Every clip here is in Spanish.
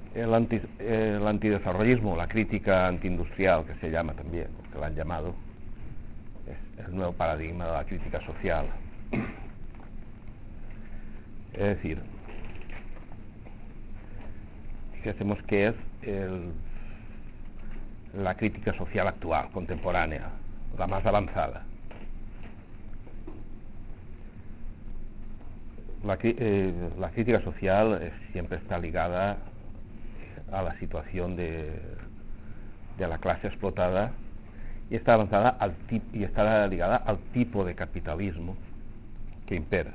el antidesarrollismo, la crítica antiindustrial, que se llama también, que la han llamado, es el nuevo paradigma de la crítica social. Es decir, fijemos que es la crítica social actual, contemporánea, la más avanzada. La crítica social siempre está ligada a la situación de la clase explotada y está avanzada está ligada al tipo de capitalismo que impera.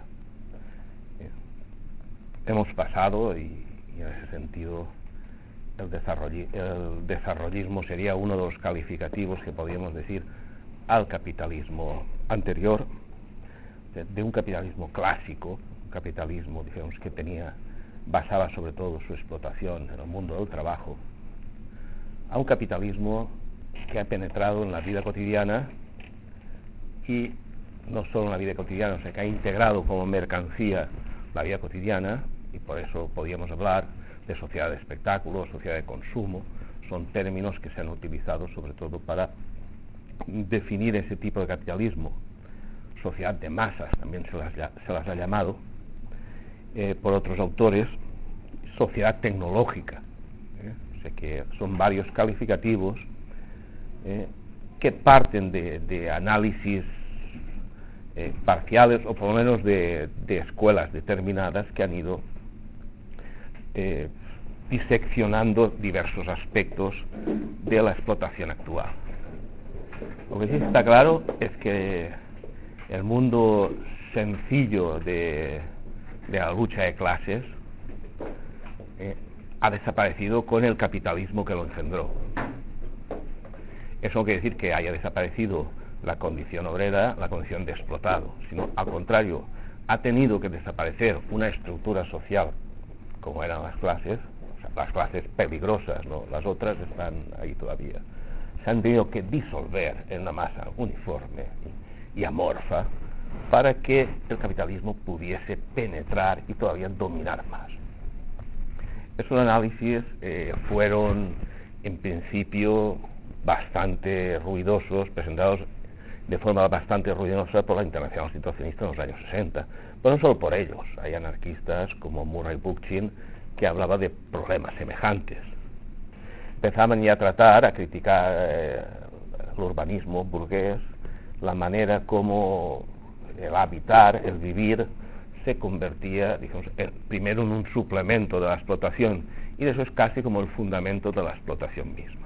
Hemos pasado, y en ese sentido el desarrollismo sería uno de los calificativos que podríamos decir al capitalismo anterior, de un capitalismo clásico, un capitalismo, digamos, que basaba sobre todo su explotación en el mundo del trabajo, a un capitalismo que ha penetrado en la vida cotidiana, y no solo en la vida cotidiana, sino que ha integrado como mercancía la vida cotidiana, y por eso podríamos hablar de sociedad de espectáculo, sociedad de consumo. Son términos que se han utilizado sobre todo para definir ese tipo de capitalismo. Sociedad de masas también se las ha llamado por otros autores, sociedad tecnológica. O sea que son varios calificativos que parten de análisis parciales, o por lo menos de escuelas determinadas que han ido diseccionando diversos aspectos de la explotación actual. Lo que sí está claro es que el mundo sencillo de la lucha de clases ha desaparecido con el capitalismo que lo engendró. Eso no quiere decir que haya desaparecido la condición obrera, la condición de explotado, sino al contrario, ha tenido que desaparecer una estructura social como eran las clases, o sea, las clases peligrosas, ¿no? Las otras están ahí todavía. Se han tenido que disolver en una masa uniforme y amorfa para que el capitalismo pudiese penetrar y todavía dominar más. Esos análisis fueron en principio bastante ruidosos, presentados de forma bastante ruidosa por la Internacional Situacionista en los años 60, pero no solo por ellos. Hay anarquistas como Murray Bookchin que hablaba de problemas semejantes. Empezaban ya a criticar el urbanismo burgués, la manera como el habitar, el vivir, se convertía, digamos, primero en un suplemento de la explotación, y eso es casi como el fundamento de la explotación misma.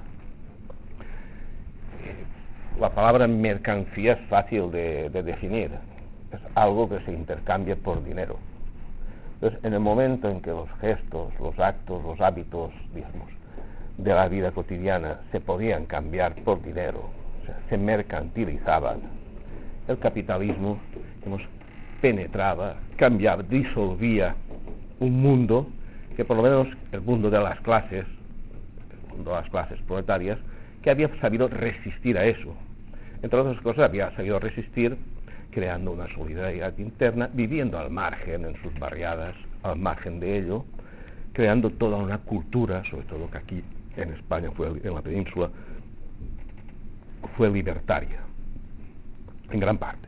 La palabra mercancía es fácil de definir, es algo que se intercambia por dinero. Entonces, en el momento en que los gestos, los actos, los hábitos, digamos, de la vida cotidiana se podían cambiar por dinero, o sea, se mercantilizaban, el capitalismo, digamos, penetraba, cambiaba, disolvía un mundo que, por lo menos el mundo de las clases, el mundo de las clases proletarias, que había sabido resistir a eso. Entre otras cosas, había sabido resistir creando una solidaridad interna, viviendo al margen en sus barriadas, al margen de ello, creando toda una cultura, sobre todo que aquí en España, en la península, fue libertaria, en gran parte.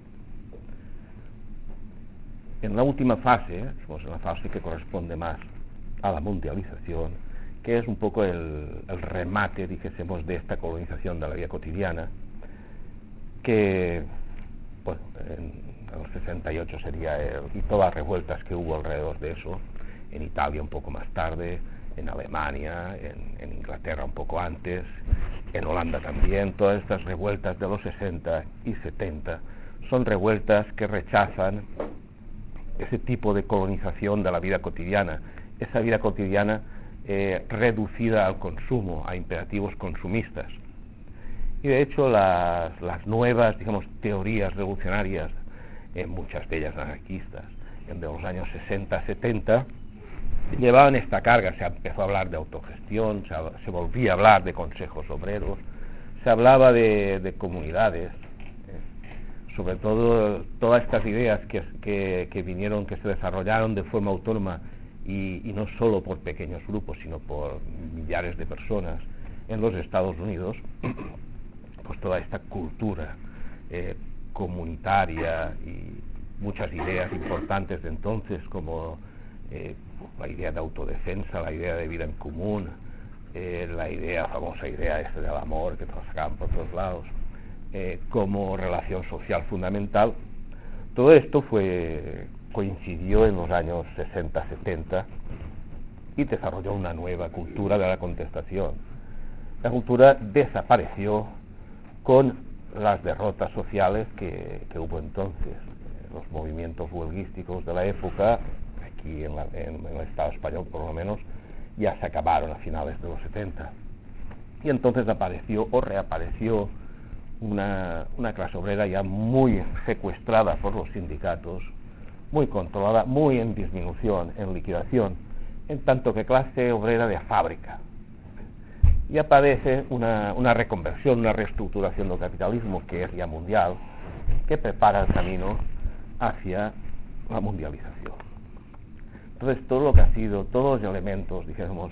En la última fase, en la fase que corresponde más a la mundialización, que es un poco el remate, dijésemos, de esta colonización de la vida cotidiana, que, bueno, en el 68 sería y todas las revueltas que hubo alrededor de eso, en Italia un poco más tarde, en Alemania, en Inglaterra un poco antes, en Holanda también. Todas estas revueltas de los 60 y 70 son revueltas que rechazan ese tipo de colonización de la vida cotidiana, esa vida cotidiana reducida al consumo, a imperativos consumistas. Y de hecho las nuevas, digamos, teorías revolucionarias, muchas de ellas anarquistas, de los años 60-70, llevaban esta carga. Se empezó a hablar de autogestión, se volvía a hablar de consejos obreros, se hablaba de comunidades, sobre todo todas estas ideas que vinieron, que se desarrollaron de forma autónoma y no solo por pequeños grupos, sino por millares de personas en los Estados Unidos, pues toda esta cultura comunitaria y muchas ideas importantes de entonces, como la idea de autodefensa, la idea de vida en común, la famosa idea esta del amor que todos sacaban por todos lados, como relación social fundamental. Todo esto coincidió en los años 60-70 y desarrolló una nueva cultura de la contestación. La cultura desapareció con las derrotas sociales que hubo entonces. Los movimientos huelguísticos de la época, aquí en el Estado español por lo menos, ya se acabaron a finales de los 70. Y entonces apareció o reapareció una clase obrera ya muy secuestrada por los sindicatos, muy controlada, muy en disminución, en liquidación, en tanto que clase obrera de fábrica. Y aparece una reconversión, una reestructuración del capitalismo que es ya mundial, que prepara el camino hacia la mundialización. Entonces, todo lo que ha sido, todos los elementos, dijéramos,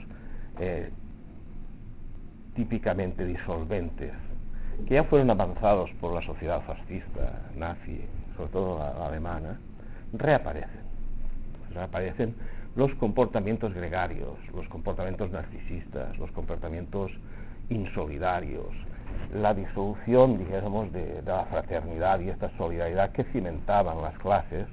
típicamente disolventes, que ya fueron avanzados por la sociedad fascista, nazi, sobre todo la alemana, reaparecen. Reaparecen los comportamientos gregarios, los comportamientos narcisistas, los comportamientos insolidarios, la disolución, dijéramos, de la fraternidad y esta solidaridad que cimentaban las clases,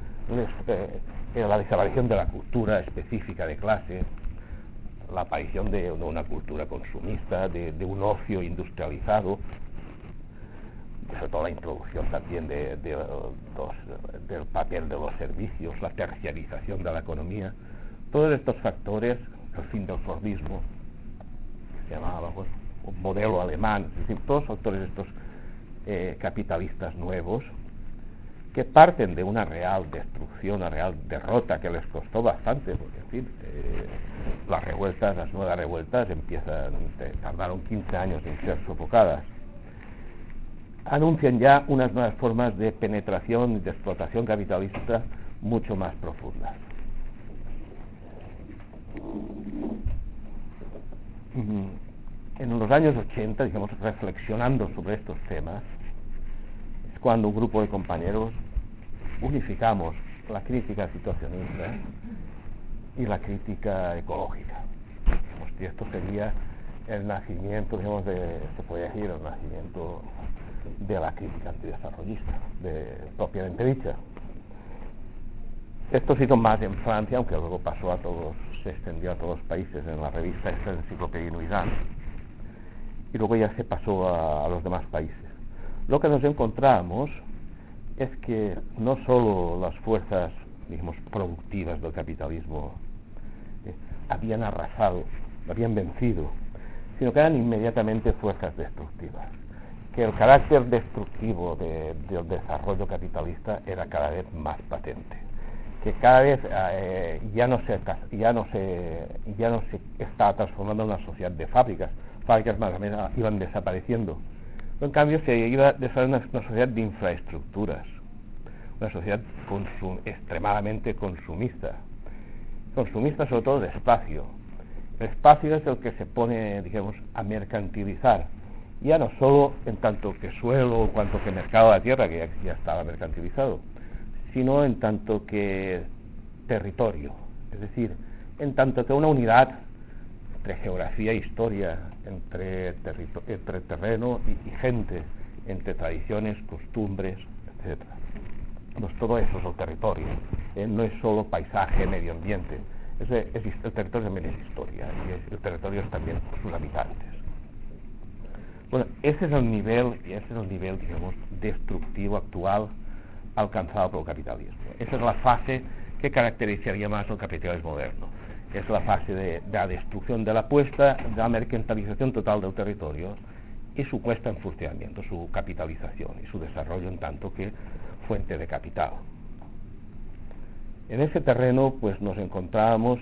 la desaparición de la cultura específica de clase, la aparición de una cultura consumista, de un ocio industrializado, sobre todo la introducción también del papel de los servicios, la terciarización de la economía, todos estos factores, el fin del Fordismo, que se llamaba pues, un modelo alemán, es decir, todos los factores estos capitalistas nuevos, que parten de una real destrucción, una real derrota que les costó bastante, porque en fin, las nuevas revueltas tardaron 15 años en ser sofocadas, anuncian ya unas nuevas formas de penetración y de explotación capitalista mucho más profundas. En los años 80, digamos, reflexionando sobre estos temas, es cuando un grupo de compañeros unificamos la crítica situacionista y la crítica ecológica. Y esto sería el nacimiento, digamos, se puede decir, el nacimiento de la crítica antidesarrollista, propiamente dicha. Esto se hizo más en Francia, aunque luego se extendió a todos los países en la revista Enciclopedia Inuyán, y luego ya se pasó a los demás países. Lo que nos encontramos es que no solo las fuerzas, digamos, productivas del capitalismo habían arrasado, habían vencido, sino que eran inmediatamente fuerzas destructivas, que el carácter destructivo del desarrollo capitalista era cada vez más patente, que cada vez ya no se estaba transformando en una sociedad de fábricas más o menos iban desapareciendo. En cambio, se iba desarrollando una sociedad de infraestructuras, una sociedad extremadamente consumista sobre todo de espacio. El espacio es el que se pone, digamos, a mercantilizar, ya no solo en tanto que suelo o cuanto que mercado de la tierra, que ya estaba mercantilizado, sino en tanto que territorio, es decir, en tanto que una unidad entre geografía e historia, entre terreno y gente, entre tradiciones, costumbres, etc. Pues todo eso es el territorio, no es solo paisaje, medio ambiente, el territorio también es historia, y el territorio es también sus habitantes. Bueno, ese es el nivel, digamos, destructivo actual alcanzado por el capitalismo. Esa es la fase que caracterizaría más el capitalismo moderno. Es la fase de la destrucción de la puesta, de la mercantilización total del territorio y su puesta en funcionamiento, su capitalización y su desarrollo en tanto que fuente de capital. En ese terreno pues nos encontrábamos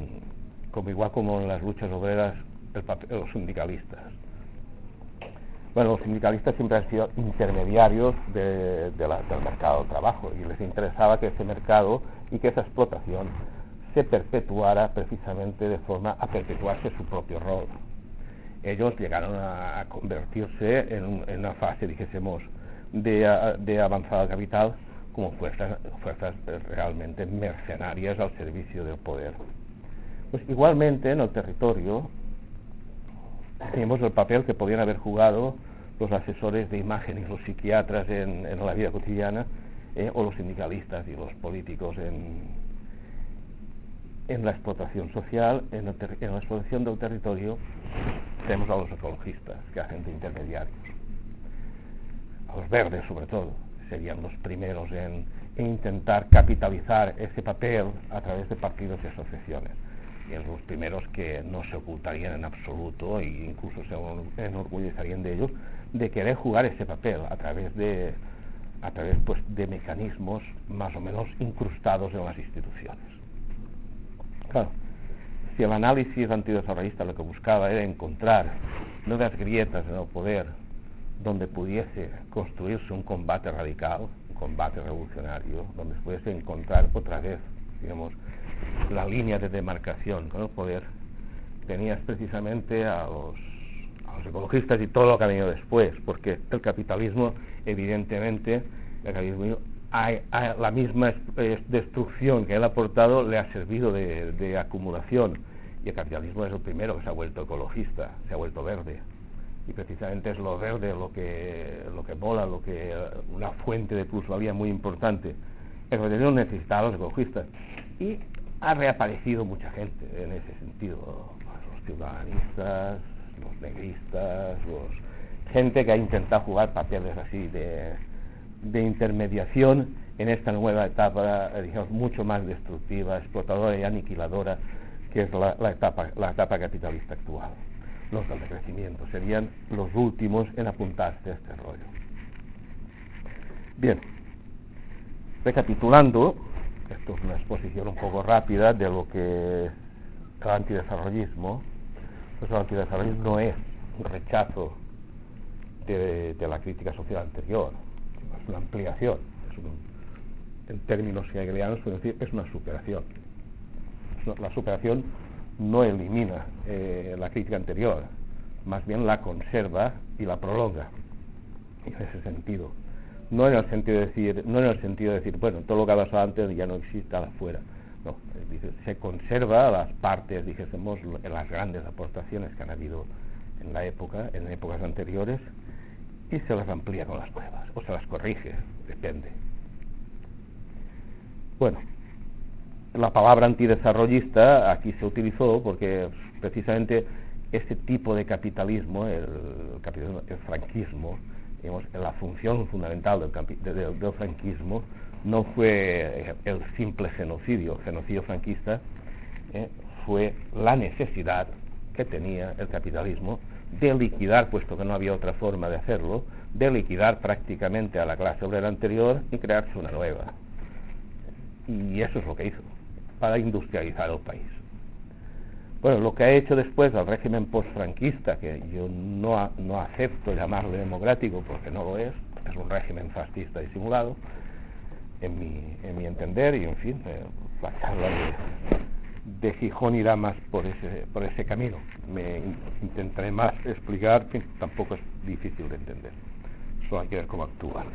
igual como en las luchas obreras, los sindicalistas. Bueno, los sindicalistas siempre han sido intermediarios del mercado del trabajo y les interesaba que ese mercado y que esa explotación se perpetuara precisamente de forma a perpetuarse su propio rol. Ellos llegaron a convertirse en una fase, dijésemos, de avanzada capital como fuerzas realmente mercenarias al servicio del poder. Pues igualmente en el territorio tenemos el papel que podían haber jugado los asesores de imagen y los psiquiatras en la vida cotidiana, o los sindicalistas y los políticos en la explotación social, en la explotación del territorio. Tenemos a los ecologistas que hacen de intermediarios, a los verdes sobre todo, serían los primeros en intentar capitalizar ese papel a través de partidos y asociaciones, y los primeros que no se ocultarían en absoluto e incluso se enorgullezarían de ellos, de querer jugar ese papel a través pues, de mecanismos más o menos incrustados en las instituciones. Claro, si el análisis antidesarrollista lo que buscaba era encontrar nuevas grietas en el poder donde pudiese construirse un combate radical, un combate revolucionario, donde se pudiese encontrar otra vez, digamos, la línea de demarcación con el poder, tenías precisamente a los ecologistas y todo lo que ha venido después, porque el capitalismo, evidentemente, la misma destrucción que él ha aportado le ha servido de acumulación, y el capitalismo es el primero que se ha vuelto ecologista, se ha vuelto verde, y precisamente es lo verde lo que mola, una fuente de plusvalía muy importante. El capitalismo necesitaba a los ecologistas, y ha reaparecido mucha gente en ese sentido, los ciudadanistas, los negristas, gente que ha intentado jugar papeles así de intermediación en esta nueva etapa, digamos, mucho más destructiva, explotadora y aniquiladora, que es la etapa capitalista actual. Los del decrecimiento serían los últimos en apuntarse a este rollo. Bien, recapitulando, esto es una exposición un poco rápida de lo que es el antidesarrollismo. Pues el antidesarrollismo no es un rechazo de la crítica social anterior, es una ampliación, en términos hegelianos es una superación. La superación no elimina la crítica anterior, más bien la conserva y la prolonga, en ese sentido. No en el sentido de decir, bueno, todo lo que ha pasado antes ya no existe afuera. No, se conserva las partes, dijésemos, las grandes aportaciones que han habido en épocas anteriores, y se las amplía con las nuevas, o se las corrige, depende. Bueno, la palabra antidesarrollista aquí se utilizó porque precisamente ese tipo de capitalismo, el franquismo, digamos, la función fundamental del franquismo no fue el simple genocidio franquista, fue la necesidad que tenía el capitalismo de liquidar, puesto que no había otra forma de hacerlo, de liquidar prácticamente a la clase obrera anterior y crearse una nueva. Y eso es lo que hizo, para industrializar el país. Bueno, lo que ha hecho después el régimen postfranquista, que yo no acepto llamarle democrático porque no lo es un régimen fascista disimulado, en mi entender, y en fin, la charla de Gijón irá más por ese camino. Me intentaré más explicar, que tampoco es difícil de entender, solo hay que ver cómo actúan.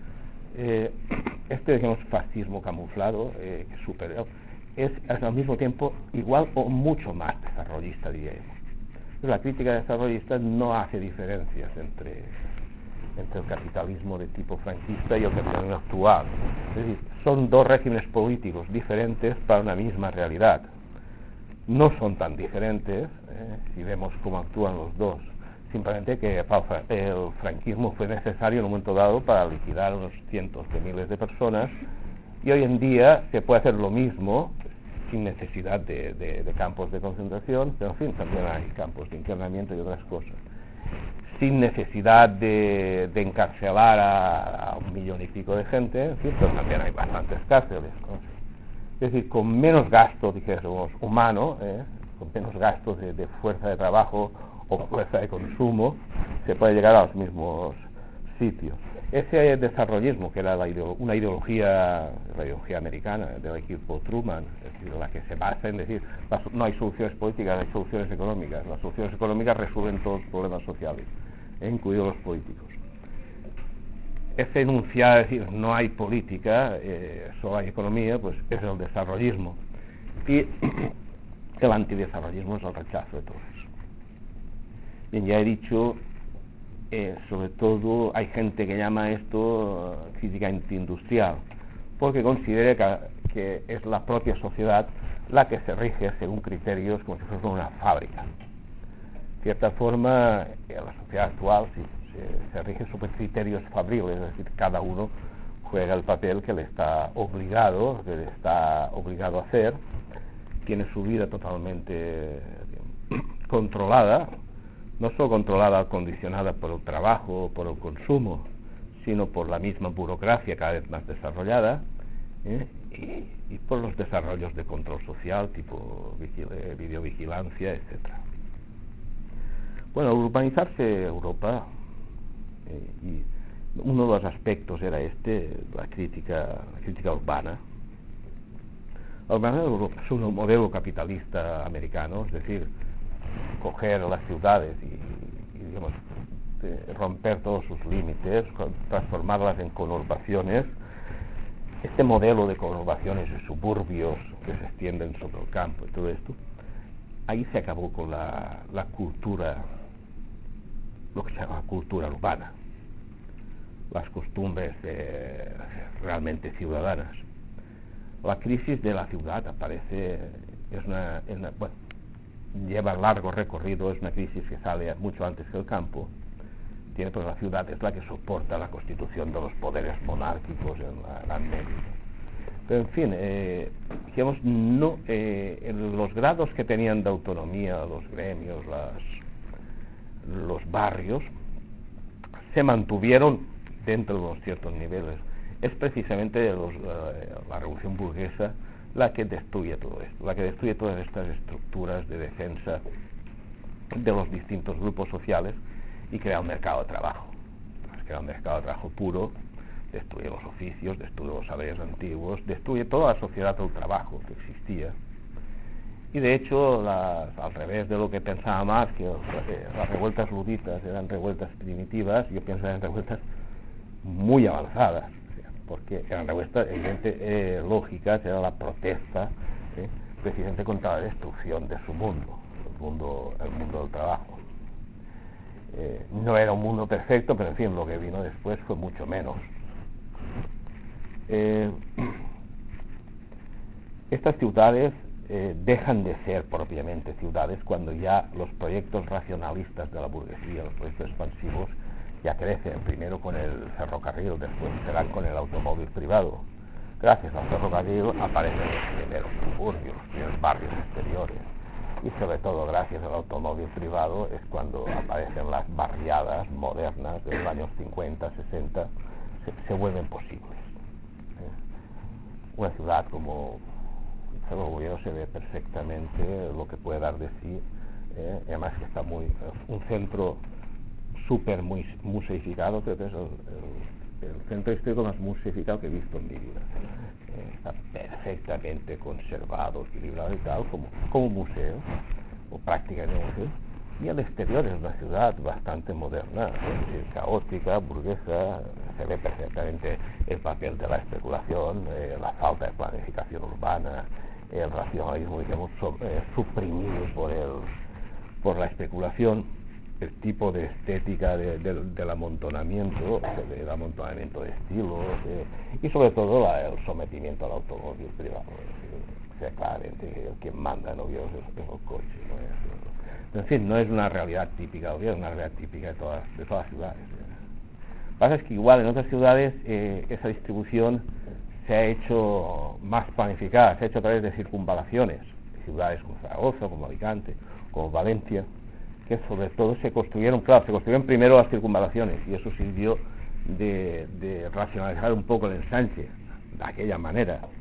Digamos, fascismo camuflado, es al mismo tiempo igual o mucho más desarrollista, diríamos. La crítica desarrollista no hace diferencias entre el capitalismo de tipo franquista y el capitalismo actual. Es decir, son dos regímenes políticos diferentes para una misma realidad. No son tan diferentes, si vemos cómo actúan los dos. Simplemente que el franquismo fue necesario en un momento dado para liquidar unos cientos de miles de personas, y hoy en día se puede hacer lo mismo sin necesidad de campos de concentración, pero en fin, también hay campos de internamiento y otras cosas, sin necesidad de encarcelar a 1 millón y pico de gente, en fin, pero también hay bastantes cárceles, ¿no? Es decir, con menos gasto, dijésemos, humano, con menos gastos de fuerza de trabajo o fuerza de consumo, se puede llegar a los mismos sitios. Ese desarrollismo, que era una ideología, la ideología americana del equipo Truman, es decir, la que se basa en decir no hay soluciones políticas, hay soluciones económicas. Las soluciones económicas resuelven todos los problemas sociales, incluidos los políticos. Ese enunciado de decir no hay política, solo hay economía, pues es el desarrollismo. Y el antidesarrollismo es el rechazo de todo eso. Bien, ya he dicho, sobre todo hay gente que llama esto física antiindustrial, porque considera que es la propia sociedad la que se rige según criterios como si fuese una fábrica. De cierta forma, la sociedad actual se rige sobre criterios fabriles, es decir, cada uno juega el papel que le está obligado a hacer, tiene su vida totalmente controlada, no solo controlada, condicionada por el trabajo, por el consumo, sino por la misma burocracia cada vez más desarrollada, y por los desarrollos de control social, tipo videovigilancia, etc. Bueno, al urbanizarse Europa, y uno de los aspectos era la crítica urbana. La urbanidad de Europa es un modelo capitalista americano, es decir, coger las ciudades y digamos, romper todos sus límites, transformarlas en conurbaciones. Este modelo de conurbaciones y suburbios que se extienden sobre el campo y todo esto, ahí se acabó con la cultura, lo que se llama cultura urbana, las costumbres realmente ciudadanas. La crisis de la ciudad aparece, bueno, lleva largo recorrido, es una crisis que sale mucho antes que el campo. Pues la ciudad es la que soporta la constitución de los poderes monárquicos en la Edad Media. Pero en fin, digamos, en los grados que tenían de autonomía los gremios, los barrios, se mantuvieron dentro de unos ciertos niveles. Es precisamente la revolución burguesa la que destruye todo esto, la que destruye todas estas estructuras de defensa de los distintos grupos sociales y crea un mercado de trabajo. Crea un mercado de trabajo puro, destruye los oficios, destruye los saberes antiguos, destruye toda la sociedad del trabajo que existía. Y de hecho, al revés de lo que pensaba Marx, que las revueltas luditas eran revueltas primitivas, yo pienso que eran revueltas muy avanzadas, porque eran revueltas evidente, lógicas, era la protesta precisamente contra la destrucción de su mundo, el mundo del trabajo. No era un mundo perfecto, pero en fin, lo que vino después fue mucho menos. Estas ciudades dejan de ser propiamente ciudades cuando ya los proyectos racionalistas de la burguesía, los proyectos expansivos, ya crecen, primero con el ferrocarril, después serán con el automóvil privado. Gracias al ferrocarril aparecen los primeros suburbios, los primeros barrios exteriores, y sobre todo gracias al automóvil privado es cuando aparecen las barriadas modernas de los años 50, 60, se vuelven posibles. Una ciudad como Ferroviario se ve perfectamente lo que puede dar de sí, además que está un centro súper muy museificado, creo que es el centro histórico más museificado que he visto en mi vida. Está perfectamente conservado, equilibrado y tal, como museo, o prácticamente museo. Y al exterior es una ciudad bastante moderna, es decir, caótica, burguesa, se ve perfectamente el papel de la especulación, la falta de planificación urbana, el racionalismo, digamos, suprimido por la especulación, el tipo de estética del amontonamiento, del amontonamiento de estilos, y sobre todo el sometimiento al automóvil privado. O sea, claramente el que manda en Oviedo es el coche, en fin, no es una realidad típica de Oviedo, es una realidad típica de todas las ciudades. Lo que pasa es que igual en otras ciudades esa distribución se ha hecho más planificada, se ha hecho a través de circunvalaciones, ciudades como Zaragoza, como Alicante, como Valencia, que sobre todo se construyeron primero las circunvalaciones, y eso sirvió de racionalizar un poco el ensanche de aquella manera.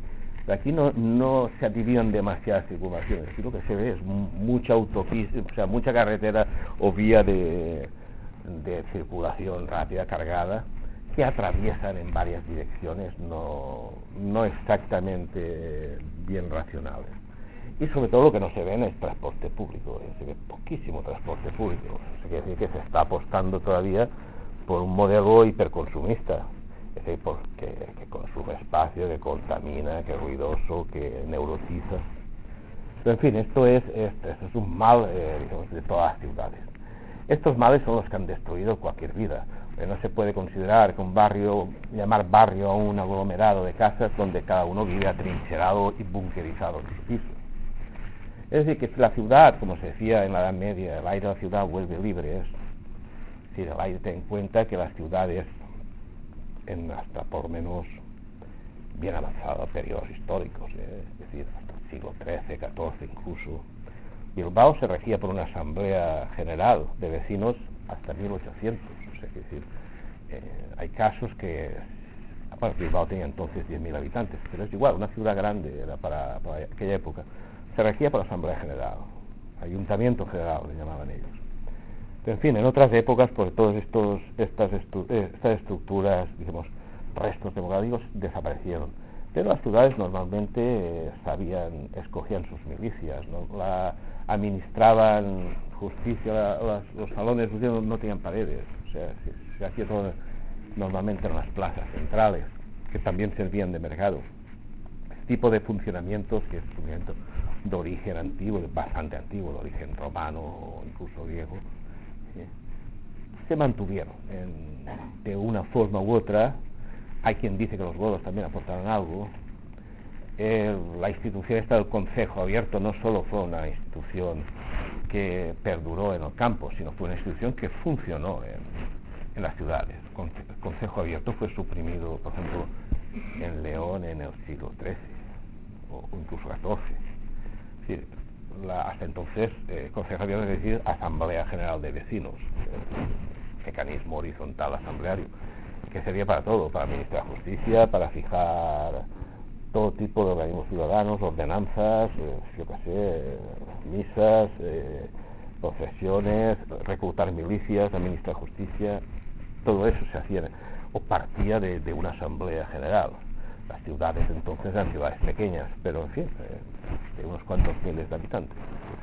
Aquí no se adivieron demasiadas circunvalaciones. Aquí lo que se ve es mucha autopista, o sea, mucha carretera o vía de circulación rápida, cargada, que atraviesan en varias direcciones, no exactamente bien racionales. Y sobre todo lo que no se ve es transporte público, se ve poquísimo transporte público. Eso quiere decir que se está apostando todavía por un modelo hiperconsumista, es decir, que consume espacio, que contamina, que es ruidoso, que neurotiza. Pero en fin, esto es un mal, digamos, de todas las ciudades. Estos males son los que han destruido cualquier vida. No se puede considerar que un barrio, llamar barrio a un aglomerado de casas donde cada uno vive atrincherado y bunkerizado en sus pisos. Es decir, que si la ciudad, como se decía en la Edad Media, el aire de la ciudad vuelve libre, si el aire ten en cuenta que las ciudades, hasta por lo menos bien avanzados periodos históricos, es decir, hasta el siglo XIII, XIV incluso, Bilbao se regía por una asamblea general de vecinos hasta 1800, o sea, es decir, hay casos que, aparte Bilbao tenía entonces 10.000 habitantes, pero es igual, una ciudad grande era para aquella época, se regía por asamblea general, ayuntamiento general le llamaban ellos. Pero en fin, en otras épocas, pues todas estas estructuras, digamos, restos democráticos desaparecieron. Pero las ciudades normalmente escogían sus milicias, ¿no? Administraban justicia, los salones no tenían paredes, o sea, se hacía todo normalmente en las plazas centrales, que también servían de mercado. Este tipo de funcionamientos, que es un funcionamiento de origen antiguo, bastante antiguo, de origen romano o incluso griego, se mantuvieron de una forma u otra. Hay quien dice que los godos también aportaron algo. La institución esta del Concejo Abierto no solo fue una institución que perduró en el campo, sino fue una institución que funcionó en las ciudades. El Concejo Abierto fue suprimido, por ejemplo, en León en el siglo XIII o incluso XIV. Es decir, hasta entonces, Concejo Abierto, es decir, Asamblea General de Vecinos, mecanismo horizontal asambleario, que servía para todo, para administrar justicia, para fijar todo tipo de organismos ciudadanos, ordenanzas, misas, procesiones, reclutar milicias, administrar justicia, todo eso se hacía o partía de una asamblea general. Las ciudades entonces eran ciudades pequeñas, pero en fin, de unos cuantos miles de habitantes.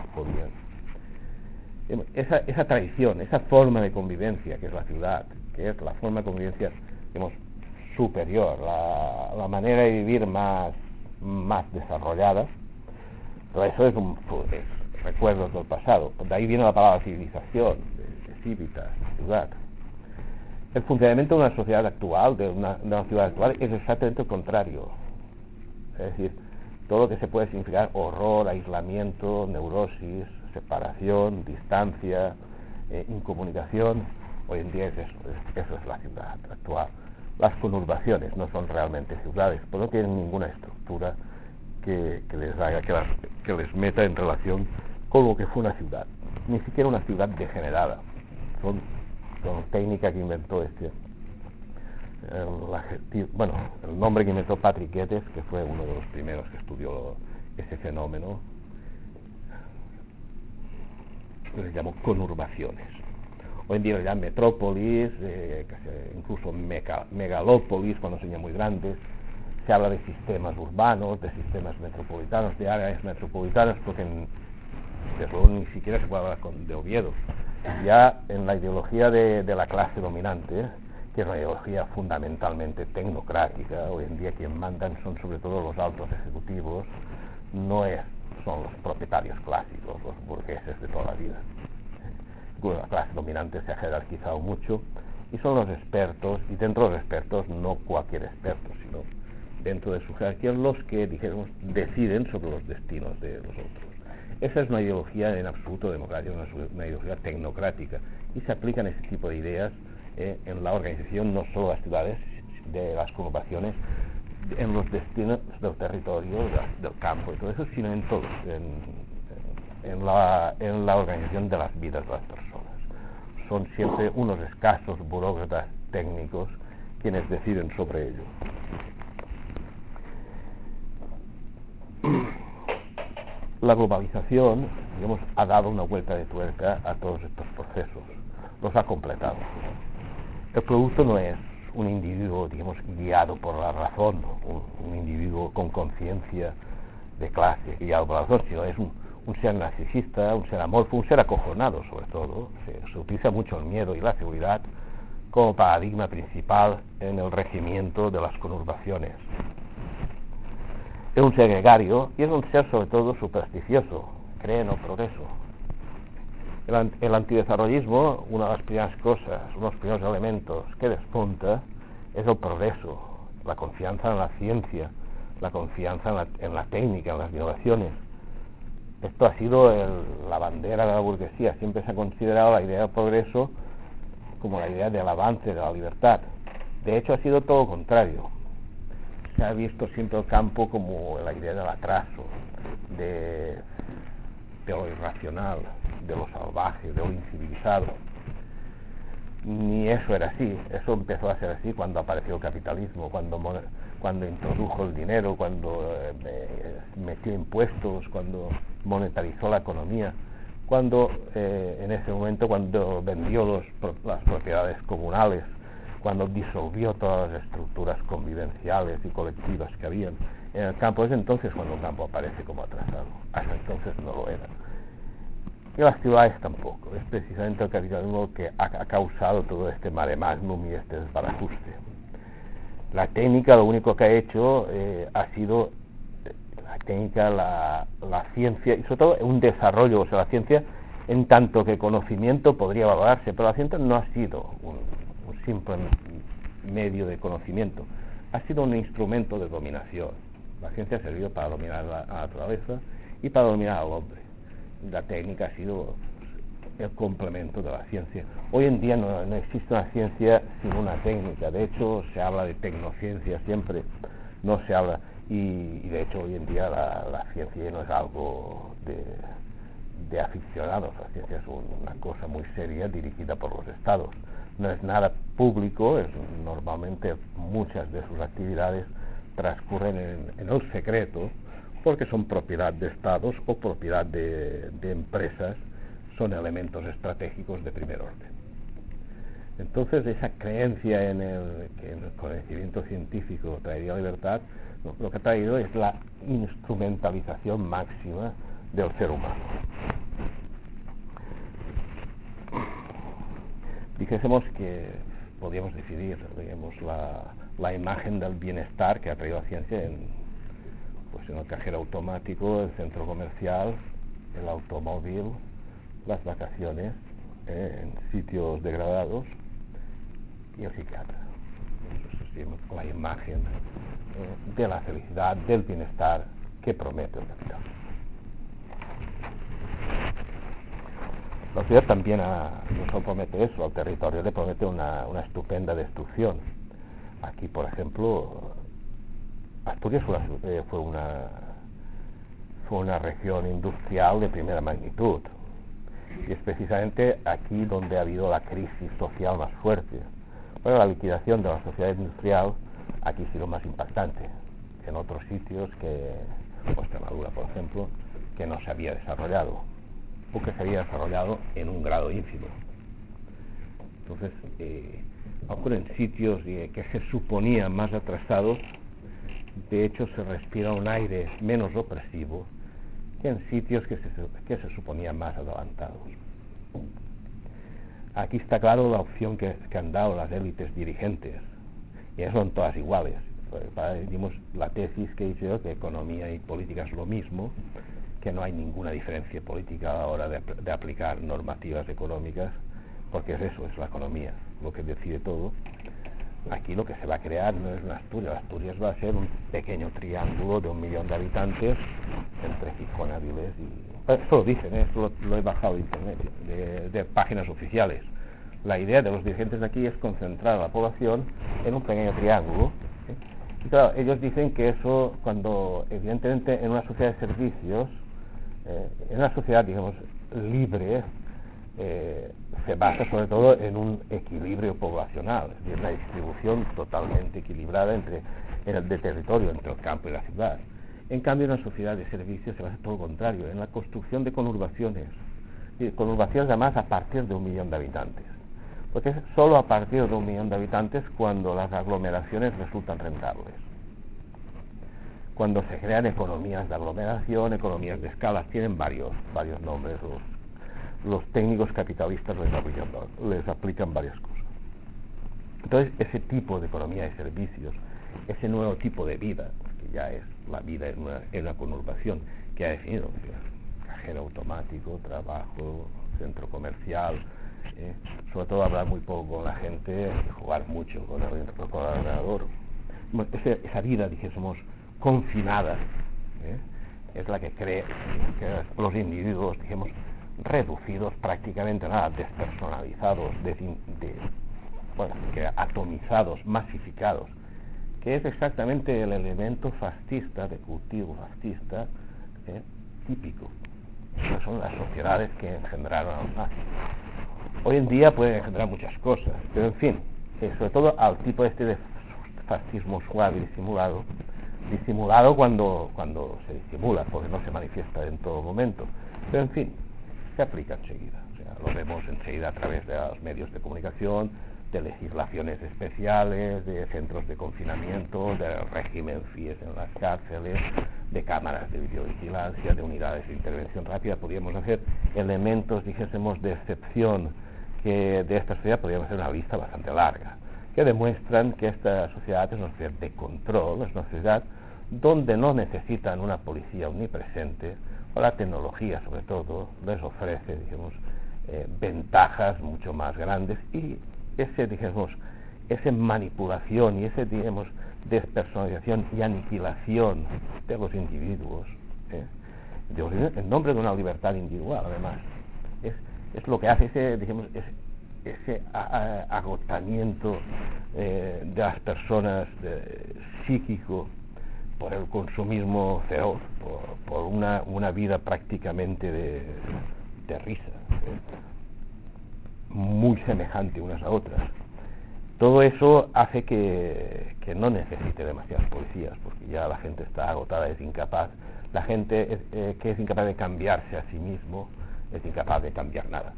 Esa tradición, esa forma de convivencia que es la ciudad, que es la forma de convivencia, digamos, superior, la manera de vivir más desarrollada, pero eso es recuerdos del pasado. De ahí viene la palabra civilización, de civitas, ciudad. El funcionamiento de una sociedad actual, de una ciudad actual, es exactamente el contrario. Es decir, todo lo que se puede significar horror, aislamiento, neurosis, separación, distancia, incomunicación, hoy en día eso es la ciudad actual. Las conurbaciones no son realmente ciudades, porque no tienen ninguna estructura que les haga, que les meta en relación con lo que fue una ciudad, ni siquiera una ciudad degenerada. Son técnica que inventó el nombre que inventó Patrick Geddes, que fue uno de los primeros que estudió ese fenómeno, les llamó conurbaciones. Hoy en día le llaman metrópolis, incluso megalópolis cuando son ya muy grandes. Se habla de sistemas urbanos, de sistemas metropolitanos, de áreas metropolitanas, porque desde luego ni siquiera se puede hablar de Oviedo. Ya en la ideología de la clase dominante, que es una ideología fundamentalmente tecnocrática, hoy en día quien mandan son sobre todo los altos ejecutivos, son los propietarios clásicos, los burgueses de toda la vida. La clase dominante se ha jerarquizado mucho y son los expertos, y dentro de los expertos no cualquier experto, sino dentro de su jerarquía los que, dijéramos, deciden sobre los destinos de los otros. Esa es una ideología en absoluto democrática, una ideología tecnocrática, y se aplican ese tipo de ideas en la organización no solo de las ciudades, de las conurbaciones, en los destinos del territorio, del campo y todo eso, sino en todos, en la organización de las vidas de las personas. Son siempre unos escasos burócratas técnicos quienes deciden sobre ello. la globalización, digamos, ha dado una vuelta de tuerca a todos estos procesos, los ha completado. El producto no es un individuo, digamos, guiado por la razón, un individuo con conciencia de clase, guiado por la razón, sino es un ser narcisista, un ser amorfo, un ser acojonado, sobre todo. Se utiliza mucho el miedo y la seguridad como paradigma principal en el regimiento de las conurbaciones. Es un ser gregario y es un ser, sobre todo, supersticioso, cree en el progreso. El antidesarrollismo, una de las primeras cosas, uno de los primeros elementos que despunta es el progreso, la confianza en la ciencia, la confianza en la técnica, en las innovaciones. Esto ha sido la bandera de la burguesía. Siempre se ha considerado la idea del progreso como la idea del avance, de la libertad. De hecho, ha sido todo lo contrario. Se ha visto siempre el campo como la idea del atraso, de lo irracional, de lo salvaje, de lo incivilizado. Ni eso era así. Eso empezó a ser así cuando apareció el capitalismo, cuando introdujo el dinero, cuando metió impuestos, cuando monetarizó la economía, cuando en ese momento cuando vendió las propiedades comunales, cuando disolvió todas las estructuras convivenciales y colectivas que habían en el campo. Es entonces cuando el campo aparece como atrasado. Hasta entonces no lo era. Y las ciudades tampoco. Es precisamente el capitalismo que ha causado todo este mare magnum y este desbarajuste. La técnica lo único que ha hecho ha sido la técnica, la ciencia, y sobre todo un desarrollo. O sea, la ciencia, en tanto que conocimiento, podría valorarse, pero la ciencia no ha sido un simple medio de conocimiento, ha sido un instrumento de dominación. La ciencia ha servido para dominar la naturaleza y para dominar al hombre. La técnica ha sido el complemento de la ciencia. Hoy en día no existe una ciencia sin una técnica. De hecho, se habla de tecnociencia siempre, no se habla, y de hecho hoy en día la ciencia no es algo de aficionados. La ciencia es una cosa muy seria dirigida por los estados. No es nada público, normalmente muchas de sus actividades transcurren en el secreto, porque son propiedad de estados o propiedad de empresas, son elementos estratégicos de primer orden. Entonces, esa creencia en que el conocimiento científico traería libertad, lo que ha traído es la instrumentalización máxima del ser humano. Dijésemos que podríamos definir, digamos, la imagen del bienestar que ha traído la ciencia en el cajero automático, el centro comercial, el automóvil, las vacaciones en sitios degradados y el psiquiatra. Eso es la imagen de la felicidad, del bienestar que promete el capital. La sociedad también no solo promete eso, al territorio le promete una estupenda destrucción. Aquí, por ejemplo, Asturias fue una región industrial de primera magnitud, y es precisamente aquí donde ha habido la crisis social más fuerte. Bueno, la liquidación de la sociedad industrial aquí ha sido más impactante. En otros sitios, como Extremadura, por ejemplo, que no se había desarrollado, o que se había desarrollado en un grado ínfimo. Entonces, aunque en sitios que se suponían más atrasados, de hecho se respira un aire menos opresivo que en sitios que se suponían más adelantados. Aquí está claro la opción que han dado las élites dirigentes, y son todas iguales. Dimos la tesis que hice yo, que economía y política es lo mismo, que no hay ninguna diferencia política a la hora de aplicar normativas económicas, porque es eso, es la economía lo que decide todo. Aquí lo que se va a crear no es una Asturias. Asturias va a ser un pequeño triángulo de 1 millón de habitantes entre Gijón, Avilés y... Eso lo dicen, eso lo he bajado de internet, de páginas oficiales. La idea de los dirigentes de aquí es concentrar a la población en un pequeño triángulo. Y claro, ellos dicen que eso, cuando evidentemente en una sociedad de servicios, en una sociedad, digamos, libre, se basa sobre todo en un equilibrio poblacional, es decir, una distribución totalmente equilibrada de territorio entre el campo y la ciudad. En cambio, una sociedad de servicios se basa todo lo contrario, en la construcción de conurbaciones, y conurbaciones además a partir de 1 millón de habitantes, porque es solo a partir de 1 millón de habitantes cuando las aglomeraciones resultan rentables, cuando se crean economías de aglomeración, economías de escala, tienen varios nombres, los técnicos capitalistas les aplican varias cosas. Entonces, ese tipo de economía de servicios, ese nuevo tipo de vida, que ya es la vida en una conurbación, que ha definido cajero automático, trabajo, centro comercial, sobre todo hablar muy poco con la gente, jugar mucho con el ordenador. Esa vida, dijésemos, confinada, es la que cree que los individuos, dijemos, reducidos prácticamente a nada, despersonalizados, atomizados, masificados, que es exactamente el elemento fascista, de cultivo fascista, típico. Esas son las sociedades que engendraron a los nazis. Hoy en día pueden engendrar muchas cosas, pero en fin, sobre todo al tipo este de fascismo suave y disimulado cuando se disimula, porque no se manifiesta en todo momento, pero en fin, se aplica enseguida. O sea, lo vemos enseguida a través de los medios de comunicación, de legislaciones especiales, de centros de confinamiento, de régimen FIES en las cárceles, de cámaras de videovigilancia, de unidades de intervención rápida. Podríamos hacer elementos, dijésemos, de excepción que de esta sociedad podríamos hacer una lista bastante larga, que demuestran que esta sociedad es una sociedad de control, es una sociedad donde no necesitan una policía omnipresente, o la tecnología sobre todo les ofrece, digamos, ventajas mucho más grandes, y esa manipulación y ese, digamos, despersonalización y aniquilación de los individuos, en nombre de una libertad individual, además, es lo que hace ese agotamiento de las personas psíquico por el consumismo feroz, por una vida prácticamente de risa, muy semejante unas a otras. Todo eso hace que no necesite demasiadas policías, porque ya la gente está agotada, es incapaz. La gente que es incapaz de cambiarse a sí mismo es incapaz de cambiar nada.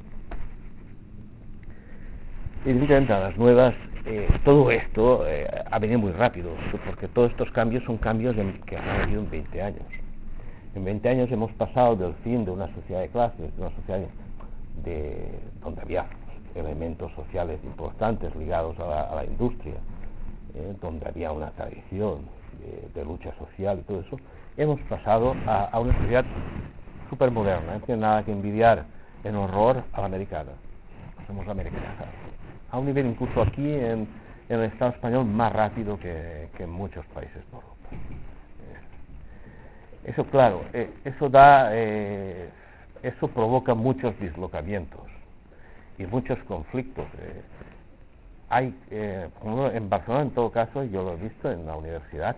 Evidentemente, a las nuevas, todo esto ha venido muy rápido, porque todos estos cambios son cambios que han habido en 20 años. En 20 años hemos pasado del fin de una sociedad de clases, de una sociedad donde había elementos sociales importantes ligados a la industria, donde había una tradición de lucha social y todo eso. Hemos pasado a una sociedad súper moderna, no tiene nada que envidiar en horror a la americana. Somos americanizados, a un nivel incluso aquí en el Estado español más rápido que en muchos países de Europa. Eso, claro, eso provoca muchos dislocamientos y muchos conflictos. En Barcelona, en todo caso, yo lo he visto en la universidad,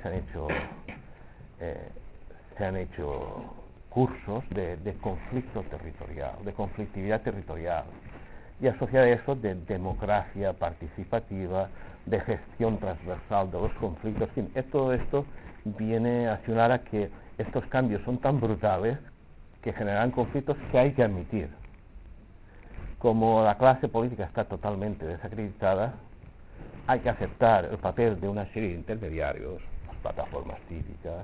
se han hecho cursos de conflicto territorial, de conflictividad territorial, y asociar eso de democracia participativa, de gestión transversal de los conflictos. En fin, todo esto viene a accionar a que estos cambios son tan brutales que generan conflictos que hay que admitir. Como la clase política está totalmente desacreditada, hay que aceptar el papel de una serie de intermediarios, las plataformas cívicas,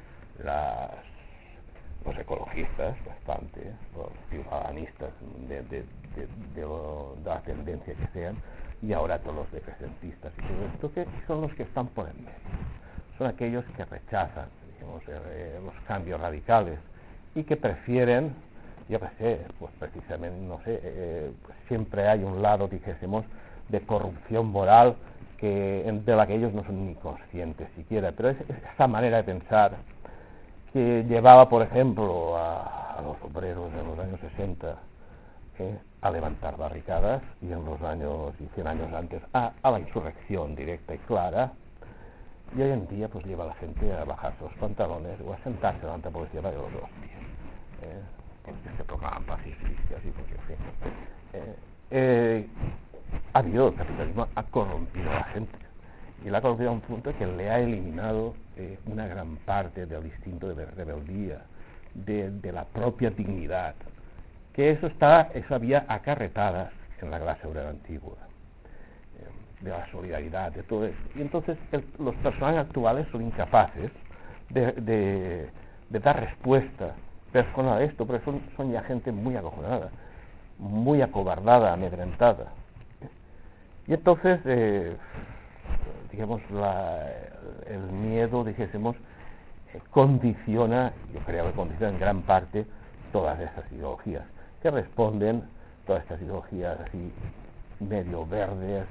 los ecologistas, bastante, los ciudadanistas de la tendencia que sean, y ahora todos los decrecentistas y todo esto, que son los que están por en medio. Son aquellos que rechazan, digamos, los cambios radicales y que prefieren, yo qué sé, pues precisamente, no sé, pues siempre hay un lado, dijésemos, de corrupción moral de la que ellos no son ni conscientes siquiera, pero es esa manera de pensar que llevaba, por ejemplo, a los obreros de los años 60 a levantar barricadas, y en los años y 100 años antes a la insurrección directa y clara, y hoy en día pues lleva a la gente a bajarse los pantalones o a sentarse delante de la policía para que los hostias, porque se proclaman pacifistas y porque, en fin, el capitalismo ha corrompido a la gente, Y la corrupción a un punto que le ha eliminado una gran parte del instinto de rebeldía, de la propia dignidad, que eso había acarretadas en la clase obrera antigua, de la solidaridad, de todo eso. Y entonces los personajes actuales son incapaces de dar respuesta personal a esto, porque son ya gente muy acojonada, muy acobardada, amedrentada. Y entonces, digamos, el miedo, dijésemos, condiciona, yo creo que condiciona en gran parte todas estas ideologías, que responden, todas estas ideologías así medio verdes,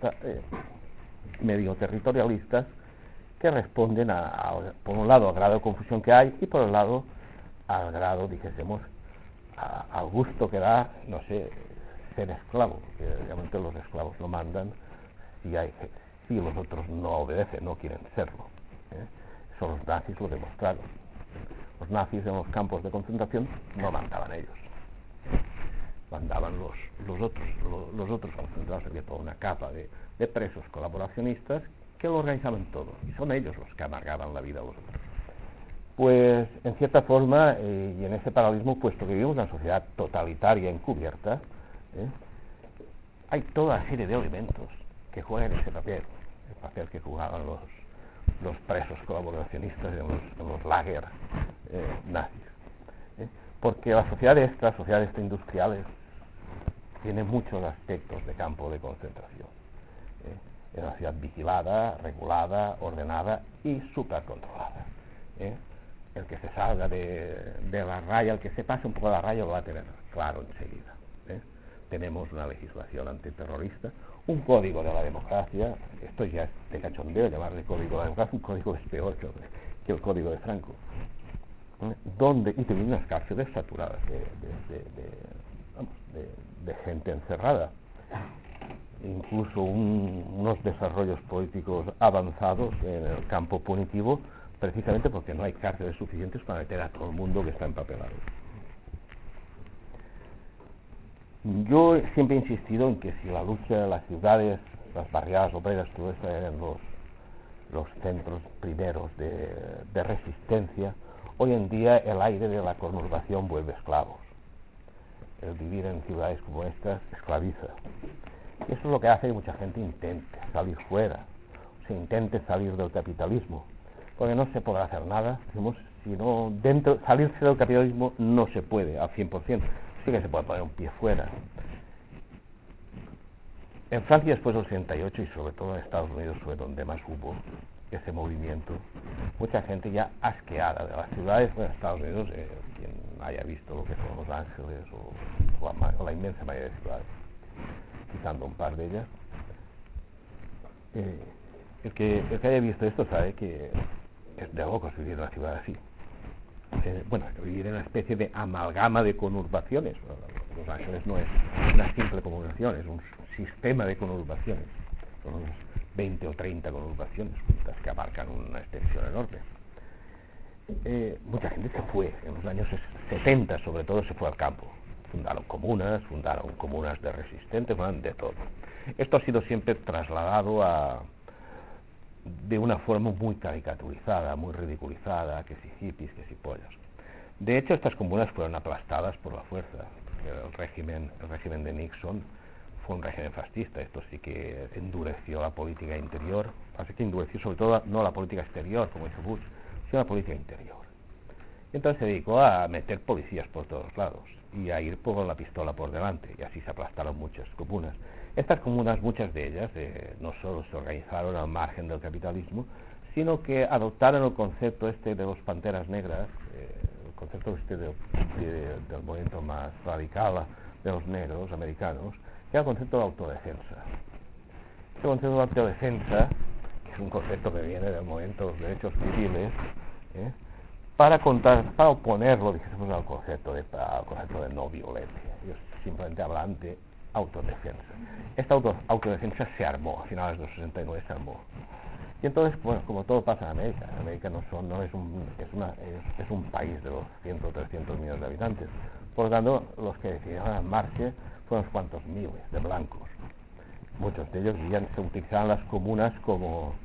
medio territorialistas, que responden por un lado al grado de confusión que hay y por el lado al grado, dijésemos, al gusto que da, no sé, ser esclavo, que realmente los esclavos lo mandan si los otros no obedecen, no quieren serlo. Eso los nazis lo demostraron. Los nazis en los campos de concentración no mandaban ellos, mandaban los otros concentrados. Había toda una capa de presos colaboracionistas que lo organizaban todo, y son ellos los que amargaban la vida a los otros. Pues, en cierta forma, y en ese paralelismo, puesto que vivimos en una sociedad totalitaria encubierta, hay toda una serie de elementos que juegan ese papel, el papel que jugaban los presos colaboracionistas en los lager nazis. Porque la sociedad esta industrial, tiene muchos aspectos de campo de concentración. Es una ciudad vigilada, regulada, ordenada y supercontrolada. El que se salga de la raya, el que se pase un poco la raya, lo va a tener claro enseguida. Tenemos una legislación antiterrorista, un código de la democracia. Esto ya es de cachondeo llamarle código de la democracia. Un código es peor que el código de Franco, y tiene unas cárceles saturadas de gente encerrada, incluso unos desarrollos políticos avanzados en el campo punitivo, precisamente porque no hay cárceles suficientes para meter a todo el mundo que está empapelado. Yo siempre he insistido en que si la lucha de las ciudades, las barriadas obreras, todo esto eran los centros primeros de resistencia, hoy en día el aire de la conurbación vuelve esclavos. El vivir en ciudades como estas esclaviza. Y eso es lo que hace que mucha gente intente salir fuera, o sea, intente salir del capitalismo, porque no se podrá hacer nada, digamos, si no salirse del capitalismo no se puede al 100%. Sí que se puede poner un pie fuera. En Francia, después del 68, y sobre todo en Estados Unidos, fue donde más hubo ese movimiento. Mucha gente ya asqueada de las ciudades. Bueno, en Estados Unidos, quien haya visto lo que son Los Ángeles o la inmensa mayoría de ciudades, quitando un par de ellas, el que haya visto esto sabe que es de locos vivir en una ciudad así. Vivir en una especie de amalgama de conurbaciones. Los Ángeles no es una simple conurbación, es un sistema de conurbaciones. Son unos 20 o 30 conurbaciones juntas que abarcan una extensión enorme. Mucha gente se fue, en los años 70 sobre todo se fue al campo. Fundaron comunas de resistentes, de todo. Esto ha sido siempre trasladado de una forma muy caricaturizada, muy ridiculizada, que si hippies, que si pollas. De hecho, estas comunas fueron aplastadas por la fuerza. El régimen de Nixon fue un régimen fascista. Esto sí que endureció la política interior, así que endureció sobre todo no la política exterior, como hizo Bush, sino la política interior. Y entonces se dedicó a meter policías por todos lados y a ir con la pistola por delante, y así se aplastaron muchas comunas. Estas comunas, muchas de ellas, no solo se organizaron al margen del capitalismo, sino que adoptaron el concepto de los panteras negras, el concepto del movimiento más radical de los negros americanos, que era el concepto de autodefensa. Este concepto de autodefensa, que es un concepto que viene del movimiento de los derechos civiles, para oponerlo, dijésemos, al concepto de no violencia. Ellos simplemente hablan de autodefensa. Esta autodefensa se armó, a finales de los 69 se armó. Y entonces, bueno, como todo pasa en América no es un país de 200 o 300 millones de habitantes. Por lo tanto, los que decidieron armarse fueron unos cuantos miles de blancos. Muchos de ellos se utilizaban las comunas como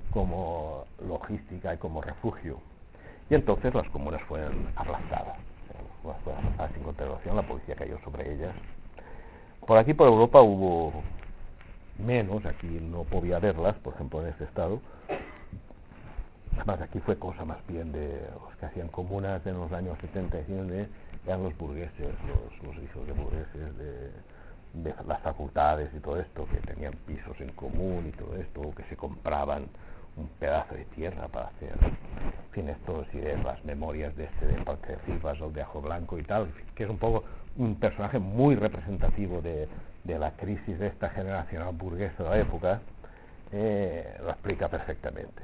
como logística y como refugio. Y entonces las comunas fueron aplastadas. Fueron aplastadas sin contemplación, la policía cayó sobre ellas. Por aquí, por Europa, hubo menos, aquí no podía verlas, por ejemplo, en este estado. Además, aquí fue cosa más bien de los que hacían comunas en los años 70 y 100, eran los burgueses, los hijos de burgueses de las facultades y todo esto, que tenían pisos en común y todo esto, o que se compraban un pedazo de tierra para hacer, en fin, esto sí de las memorias de Parque de Cifras o de Ajo Blanco y tal, que es un poco un personaje muy representativo de la crisis de esta generacional burguesa de la época, lo explica perfectamente.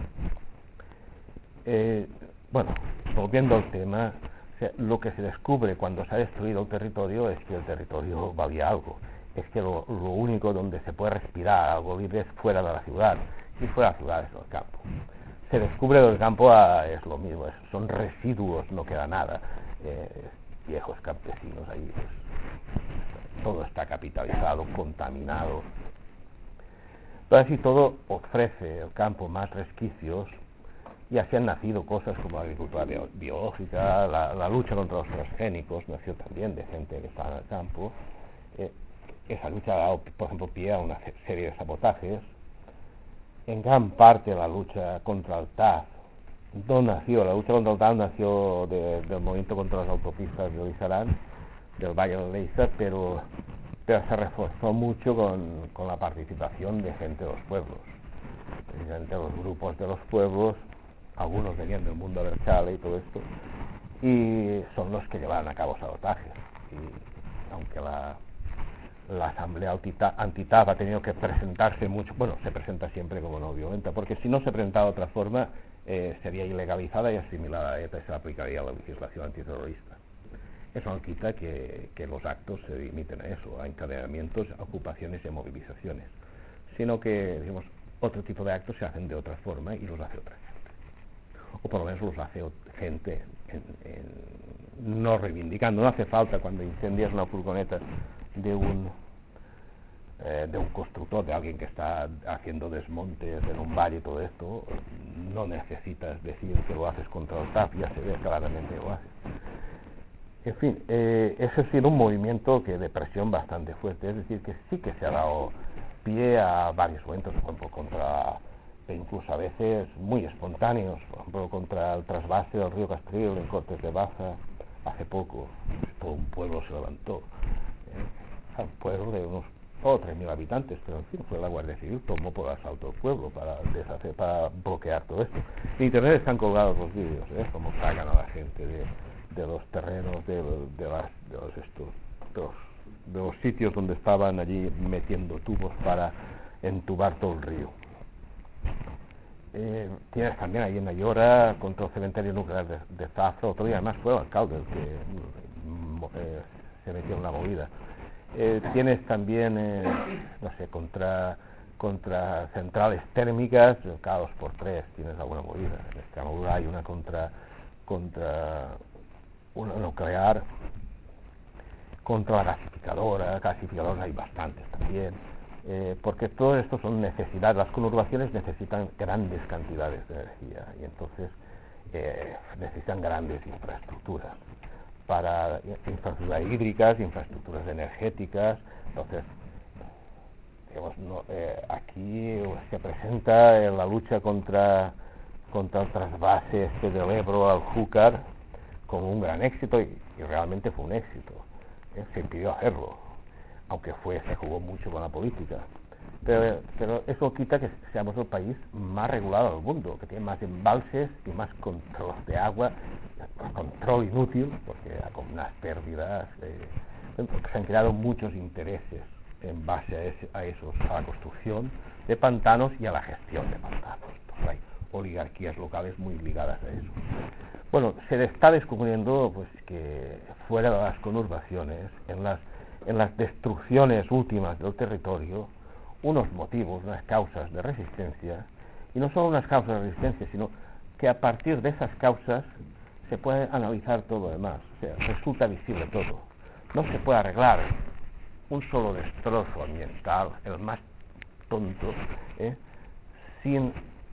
Bueno, volviendo al tema, o sea, lo que se descubre cuando se ha destruido el territorio es que el territorio valía algo, es que lo único donde se puede respirar algo libre es fuera de la ciudad, y fuera de la ciudad es el campo. Se descubre que el campo es lo mismo, son residuos, no queda nada, viejos campesinos ahí, pues, todo está capitalizado, contaminado. Pero así todo ofrece el campo más resquicios. Y así han nacido cosas como la agricultura biológica, la lucha contra los transgénicos nació también de gente que estaba en el campo. Esa lucha ha dado, por ejemplo, pie a una serie de sabotajes. En gran parte la lucha contra el TAF no nació, la lucha contra el TAF nació del movimiento contra las autopistas de Lizarán, del Valle de Leiza, pero se reforzó mucho con la participación de gente de los pueblos, precisamente los grupos de los pueblos. Algunos venían del mundo abertzale y todo esto, y son los que llevaban a cabo sabotajes. Y aunque la asamblea anti-TAF ha tenido que presentarse mucho, bueno, se presenta siempre como no violenta, porque si no se presentaba de otra forma, sería ilegalizada y asimilada a ETA y se aplicaría la legislación antiterrorista. Eso no quita que los actos se limiten a eso, a encadenamientos, a ocupaciones y a movilizaciones, sino que, digamos, otro tipo de actos se hacen de otra forma y los hace otra gente. O por lo menos los hace gente no reivindicando. No hace falta, cuando incendias una furgoneta de un constructor, de alguien que está haciendo desmontes en un valle y todo esto, no necesitas decir que lo haces contra el TAF, ya se ve claramente que lo haces. En fin, ese ha sido un movimiento de presión bastante fuerte, es decir, que sí que se ha dado pie a varios eventos, por ejemplo, incluso a veces muy espontáneos, por ejemplo, contra el trasvase del río Castril en Cortes de Baza, hace poco, todo un pueblo se levantó, un pueblo de unos 3.000 habitantes, pero en fin, fue la Guardia Civil, tomó por asalto el pueblo para bloquear todo esto. En internet están colgados los vídeos, cómo sacan a la gente de los terrenos, de los sitios donde estaban allí metiendo tubos para entubar todo el río. Tienes también ahí en Ayora contra el cementerio nuclear de Zafra, otro día además fue el alcalde el que se metió en la movida. Tienes también, no sé, contra centrales térmicas, cada 2x3 tienes alguna movida. En Extremadura hay una contra una nuclear, contra la gasificadoras hay bastantes también. Porque todo esto son necesidades, las conurbaciones necesitan grandes cantidades de energía y entonces necesitan grandes infraestructuras, para infraestructuras hídricas, infraestructuras energéticas. Entonces, digamos, aquí se presenta la lucha contra el trasvase del Ebro al Júcar como un gran éxito y realmente fue un éxito, se impidió hacerlo, aunque se jugó mucho con la política, pero eso quita que seamos el país más regulado del mundo, que tiene más embalses y más control de agua, control inútil, porque con unas pérdidas, se han creado muchos intereses en base a la construcción de pantanos y a la gestión de pantanos. Entonces hay oligarquías locales muy ligadas a eso. Bueno, se está descubriendo pues que fuera de las conurbaciones, en las destrucciones últimas del territorio, unos motivos, unas causas de resistencia, y no solo unas causas de resistencia, sino que a partir de esas causas se puede analizar todo lo demás, o sea, resulta visible todo. No se puede arreglar un solo destrozo ambiental, el más tonto, sin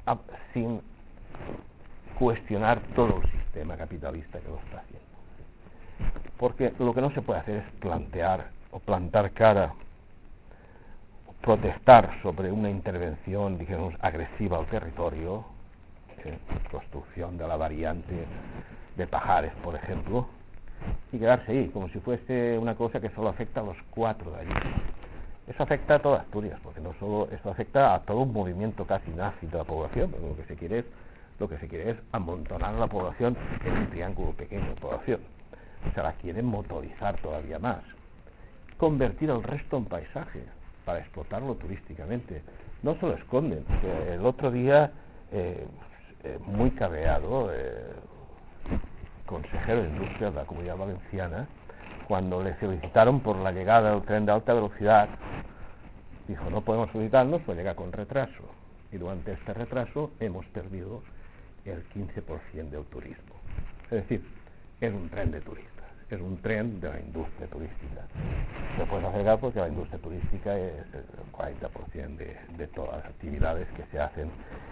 sin cuestionar todo el sistema capitalista que lo está haciendo. Porque lo que no se puede hacer es plantear o plantar cara o protestar sobre una intervención, digamos, agresiva al territorio, construcción de la variante de Pajares, por ejemplo, y quedarse ahí, como si fuese una cosa que solo afecta a los 4 de allí. Eso afecta a toda Asturias, porque no solo eso afecta a todo un movimiento casi nazi de la población, porque lo que se quiere es amontonar a la población en un triángulo pequeño de población. Se la quieren motorizar todavía más, convertir el resto en paisaje para explotarlo turísticamente. No se lo esconden. El otro día, muy cabreado, consejero de Industria de la Comunidad Valenciana, cuando le felicitaron por la llegada del tren de alta velocidad, dijo: no podemos felicitarnos, pues llega con retraso, y durante este retraso hemos perdido el 15% del turismo. Es decir, es un tren de turistas, es un tren de la industria turística. Se puede acercar porque la industria turística es el 40% de todas las actividades que se hacen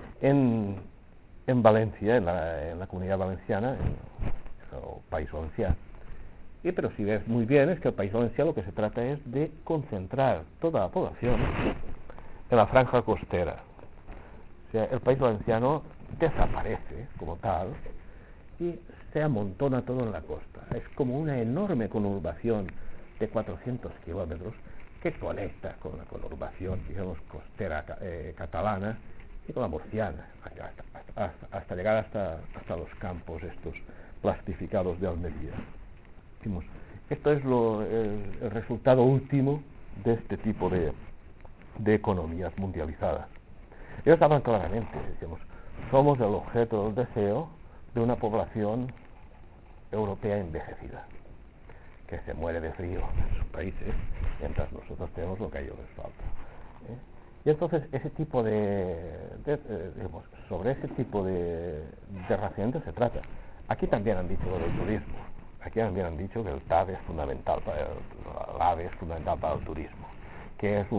en Valencia, en la Comunidad Valenciana, en el País Valenciano. Pero si ves muy bien, es que el País Valenciano lo que se trata es de concentrar toda la población en la franja costera. O sea, el País Valenciano desaparece como tal y se amontona todo en la costa. Es como una enorme conurbación de 400 kilómetros que conecta con la conurbación, digamos, costera catalana y con la murciana, hasta llegar hasta los campos estos plastificados de Almería. Esto es el resultado último de este tipo de economías mundializadas. Ellos hablan claramente, decimos, somos el objeto del deseo de una población europea envejecida, que se muere de frío en sus países, mientras nosotros tenemos lo que a ellos les falta. Y entonces ese tipo digamos, sobre ese tipo de racionamiento se trata. Aquí también han dicho lo del turismo. Aquí también han dicho que el TAV es fundamental para el AVE es fundamental para el turismo, que es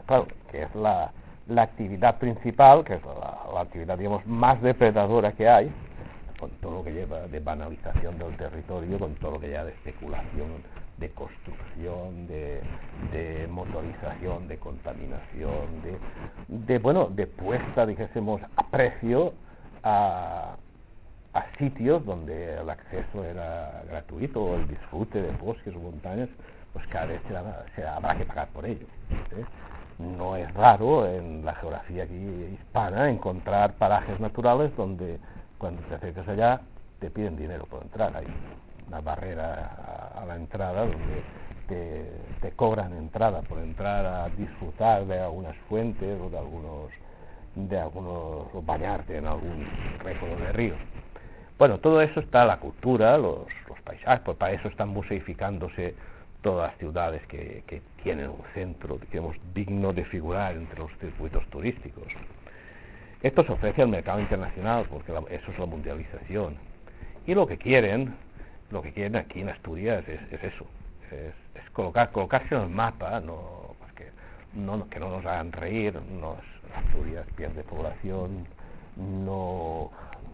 la actividad principal, que es la actividad, digamos, más depredadora que hay, con todo lo que lleva de banalización del territorio, con todo lo que lleva de especulación, de construcción, de motorización, de contaminación, de puesta, dijésemos, a precio a sitios donde el acceso era gratuito, o el disfrute de bosques o montañas, pues cada vez habrá que pagar por ello. No es raro en la geografía aquí hispana encontrar parajes naturales donde cuando te acercas allá te piden dinero por entrar. Hay una barrera a la entrada donde te cobran entrada por entrar a disfrutar de algunas fuentes o de algunos o bañarte en algún recodo de río. Bueno, todo eso está la cultura, los paisajes, pues para eso están museificándose todas las ciudades que tienen un centro, digamos, digno de figurar entre los circuitos turísticos. Esto se ofrece al mercado internacional, porque eso es la mundialización. Y lo que quieren aquí en Asturias es eso, es colocarse en el mapa, que no nos hagan reír, Asturias pierde población, no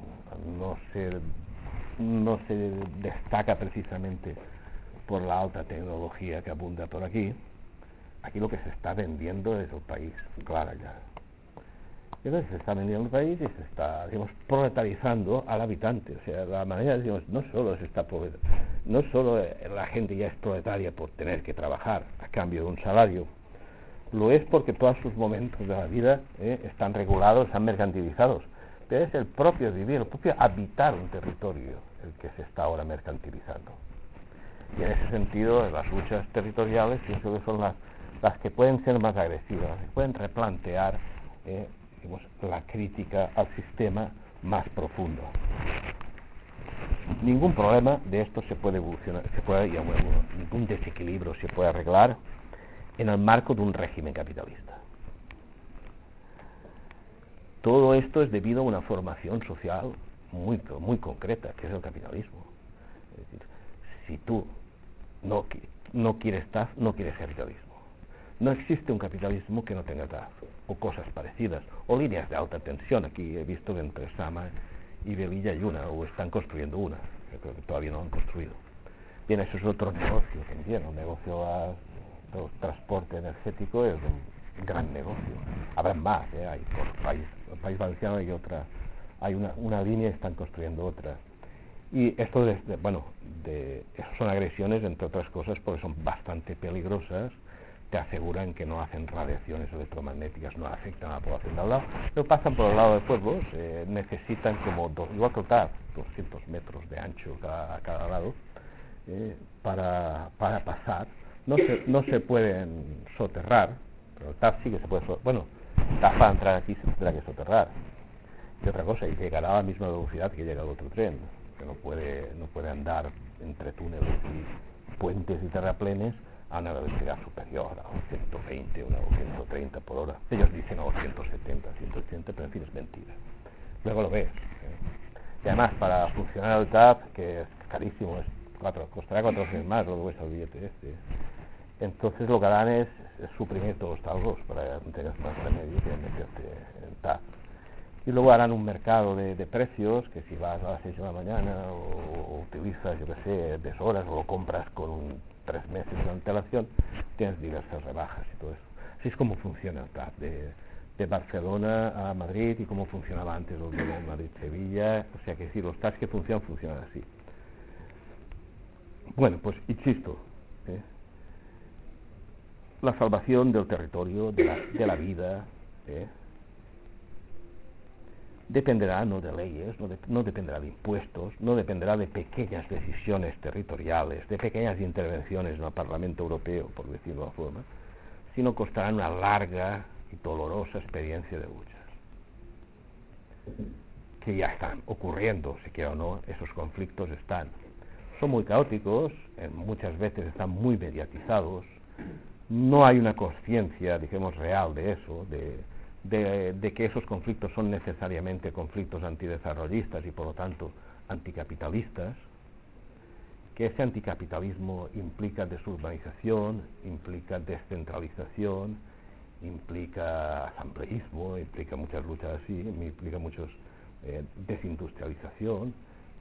se destaca precisamente por la alta tecnología que abunda por aquí. Aquí lo que se está vendiendo es el país, claro ya. Entonces se está vendiendo el país y se está, digamos, proletarizando al habitante. O sea, la manera, digamos, no solo la gente ya es proletaria por tener que trabajar a cambio de un salario, lo es porque todos sus momentos de la vida están regulados, están mercantilizados. Pero es el propio vivir, el propio habitar un territorio el que se está ahora mercantilizando. Y en ese sentido, las luchas territoriales pienso que son las que pueden ser más agresivas, que pueden replantear digamos, la crítica al sistema más profundo. Ningún problema de esto se puede evolucionar, ningún desequilibrio se puede arreglar en el marco de un régimen capitalista. Todo esto es debido a una formación social muy concreta, que es el capitalismo. Es decir, si tú no quieres capitalismo, No existe un capitalismo que no tenga gas, o cosas parecidas, o líneas de alta tensión. Aquí he visto que entre Sama y Velilla hay una, o están construyendo una, yo creo que todavía no han construido. Bien, eso es otro negocio también, un negocio del transporte energético es un gran negocio. Habrá más, hay por el país valenciano hay una línea y están construyendo otra. Y esto, eso son agresiones, entre otras cosas, porque son bastante peligrosas, te aseguran que no hacen radiaciones electromagnéticas, no afectan a la población de al lado, pero pasan por el lado de pueblos, necesitan como, igual que el TAP, 200 metros de ancho a cada lado, para pasar. No se pueden soterrar, pero el TAP sí que se puede soterrar. Bueno, el TAP para entrar aquí se tendrá que soterrar. Y otra cosa, y llegará a la misma velocidad que llega el otro tren, que no puede andar entre túneles y puentes y terraplenes a una velocidad superior a 120 o 130 por hora. Ellos dicen a 170, 180, pero en fin es mentira. Luego lo ves. Y además, para funcionar el TAP, que es carísimo, costará 4 veces más lo que cuesta el billete este. Entonces lo que harán es suprimir todos los talgos para que no tengas más remedio que meterte en TAP. Y luego harán un mercado de precios, que si vas a las 6 de la mañana o utilizas, yo qué sé, deshoras o lo compras con 3 meses de antelación, tienes diversas rebajas y todo eso. Así es como funciona el TAP, de Barcelona a Madrid, y cómo funcionaba antes el de Madrid-Sevilla. O sea que sí, los TAPs que funcionan así. Bueno, pues insisto, la salvación del territorio, de la vida, dependerá no de leyes, no dependerá de impuestos, no dependerá de pequeñas decisiones territoriales, de pequeñas intervenciones en el Parlamento Europeo, por decirlo de alguna forma, sino costará una larga y dolorosa experiencia de luchas, que ya están ocurriendo, si quiera o no, esos conflictos están. Son muy caóticos, muchas veces están muy mediatizados, no hay una conciencia, digamos, real de eso, de que esos conflictos son necesariamente conflictos antidesarrollistas y por lo tanto anticapitalistas, que ese anticapitalismo implica desurbanización, implica descentralización, implica asambleísmo, implica muchas luchas así, implica muchos desindustrialización,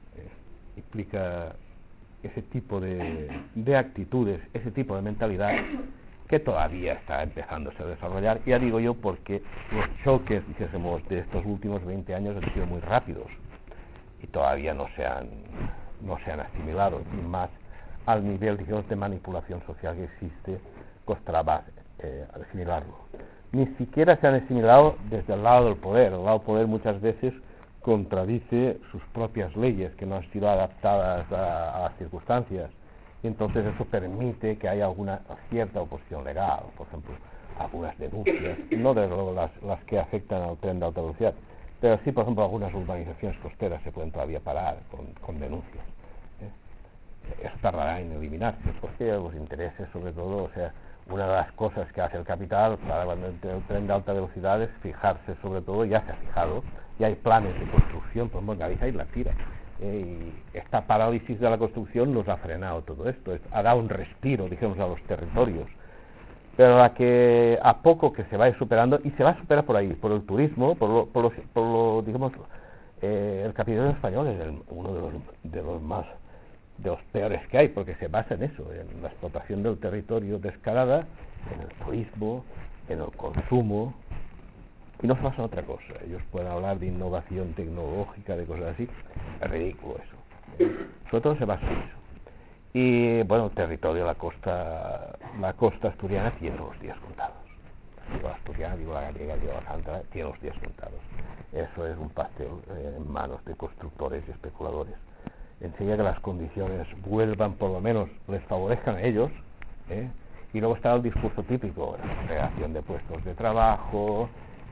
implica ese tipo de actitudes, ese tipo de mentalidad que todavía está empezándose a desarrollar. Ya digo yo porque los choques, dijésemos, de estos últimos 20 años han sido muy rápidos y todavía no se han asimilado, y más al nivel, digamos, de manipulación social que existe, costará más asimilarlo. Ni siquiera se han asimilado desde el lado del poder. El lado del poder muchas veces contradice sus propias leyes, que no han sido adaptadas a las circunstancias. Y entonces eso permite que haya alguna cierta oposición legal, por ejemplo, algunas denuncias, no de las que afectan al tren de alta velocidad, pero sí, por ejemplo, algunas urbanizaciones costeras se pueden todavía parar con denuncias. Eso tardará en eliminarse, porque los intereses, sobre todo, o sea, una de las cosas que hace el capital para cuando entre el tren de alta velocidad es fijarse, sobre todo, ya se ha fijado, y hay planes de construcción, por ejemplo, en Galicia y la tira. Y esta parálisis de la construcción nos ha frenado todo esto, ha dado un respiro, digamos, a los territorios, pero a poco que se vaya superando, y se va a superar por ahí, por el turismo, digamos, el capitalismo español es uno de los peores que hay, porque se basa en eso, en la explotación del territorio descarada, en el turismo, en el consumo. Y no se basa en otra cosa. Ellos pueden hablar de innovación tecnológica, de cosas así. Es ridículo eso. Sobre todo se basa en eso. Y bueno, el territorio, la costa asturiana tiene los días contados. Digo la asturiana, digo la gallega, digo la cántabra, tiene los días contados. Eso es un pastel en manos de constructores y especuladores. Enseguida que las condiciones vuelvan, por lo menos les favorezcan a ellos, y luego está el discurso típico, la creación de puestos de trabajo,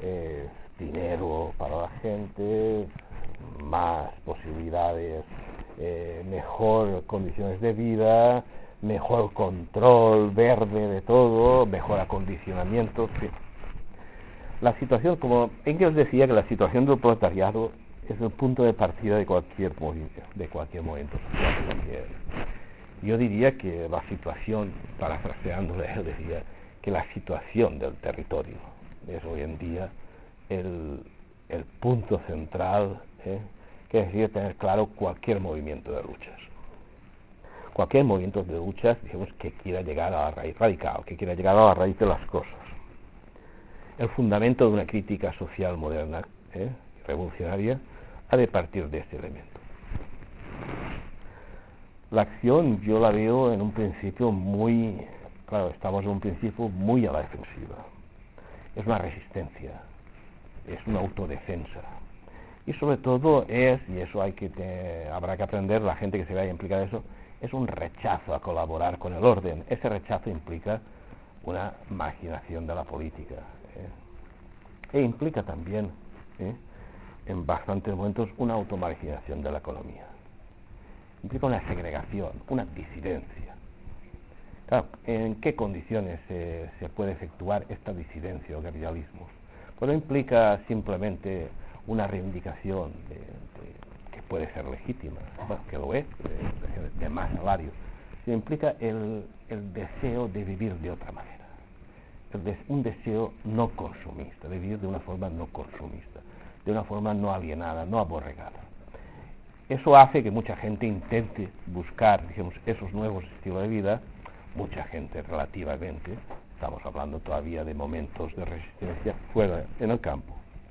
dinero para la gente, más posibilidades, mejor condiciones de vida, mejor control verde de todo, mejor acondicionamiento. Sí. La situación, como Engels decía, que la situación del proletariado es el punto de partida de cualquier movimiento social. Yo diría que la situación, parafraseándole, él decía que la situación del territorio es hoy en día el punto central, que decide tener claro cualquier movimiento de luchas. Cualquier movimiento de luchas, digamos, que quiera llegar a la raíz radical, que quiera llegar a la raíz de las cosas. El fundamento de una crítica social moderna, revolucionaria, ha de partir de este elemento. La acción yo la veo en un principio estamos en un principio muy a la defensiva. Es una resistencia, es una autodefensa. Y sobre todo y eso habrá que aprender, la gente que se vaya a implicar eso, es un rechazo a colaborar con el orden. Ese rechazo implica una marginación de la política. E implica también, en bastantes momentos, una automarginación de la economía. Implica una segregación, una disidencia. Claro, ¿en qué condiciones se puede efectuar esta disidencia o guerrillismo? Pues no implica simplemente una reivindicación que puede ser legítima, bueno, que lo es, de más salario, sino implica el deseo de vivir de otra manera. Un deseo no consumista, de vivir de una forma no consumista, de una forma no alienada, no aborregada. Eso hace que mucha gente intente buscar, digamos, esos nuevos estilos de vida, mucha gente relativamente, estamos hablando todavía de momentos de resistencia fuera, en el campo.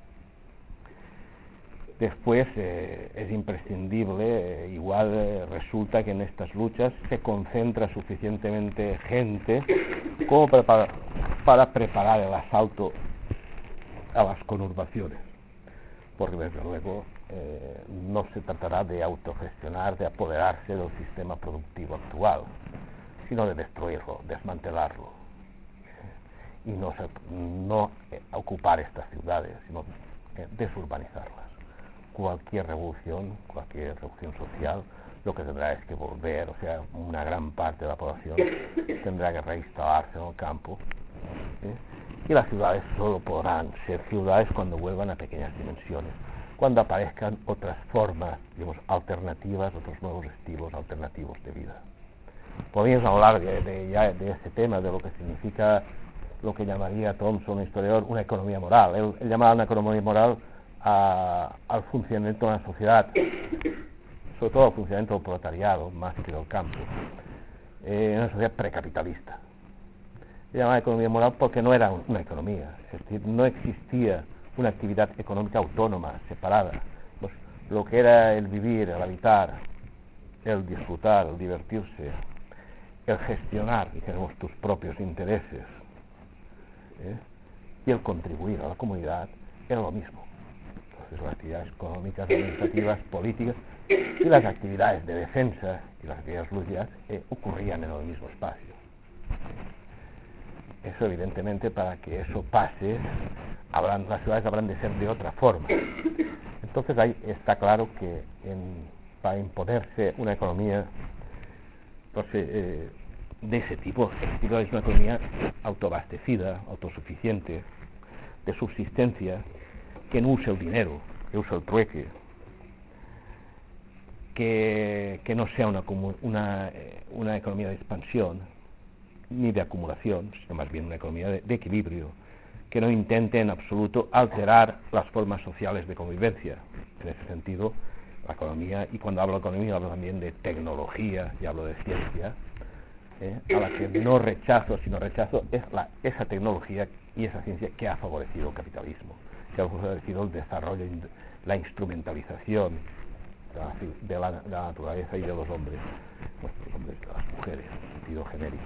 Después es imprescindible, resulta que en estas luchas se concentra suficientemente gente como para preparar el asalto a las conurbaciones, porque desde luego no se tratará de autogestionar, de apoderarse del sistema productivo actual, sino de destruirlo, desmantelarlo, y no ocupar estas ciudades, sino desurbanizarlas. Cualquier revolución social, lo que tendrá es que volver, o sea, una gran parte de la población tendrá que reinstalarse en el campo, y las ciudades solo podrán ser ciudades cuando vuelvan a pequeñas dimensiones, cuando aparezcan otras formas, digamos, alternativas, otros nuevos estilos alternativos de vida. Podríamos hablar de este tema, de lo que significa lo que llamaría Thompson, un historiador, una economía moral. Él llamaba una economía moral al funcionamiento de una sociedad, sobre todo al funcionamiento del proletariado, más que del campo, una sociedad precapitalista. Se llamaba economía moral porque no era una economía, es decir, no existía una actividad económica autónoma, separada. Pues, lo que era el vivir, el habitar, el disfrutar, el divertirse, el gestionar, digamos, tus propios intereses, y el contribuir a la comunidad, era lo mismo. Entonces las actividades económicas, administrativas, políticas y las actividades de defensa y las actividades lúdicas ocurrían en el mismo espacio. Eso evidentemente, para que eso pase, las ciudades habrán de ser de otra forma. Entonces ahí está claro que para imponerse una economía de ese tipo, es una economía autoabastecida, autosuficiente, de subsistencia, que no use el dinero, que use el trueque, que no sea una economía de expansión ni de acumulación, sino más bien una economía de equilibrio, que no intente en absoluto alterar las formas sociales de convivencia. En ese sentido, la economía, y cuando hablo de economía hablo también de tecnología y hablo de ciencia, a la que no rechazo, sino rechazo esa tecnología y esa ciencia que ha favorecido el capitalismo, que ha favorecido el desarrollo, la instrumentalización de la naturaleza y de los hombres, los hombres, de las mujeres, en sentido genérico.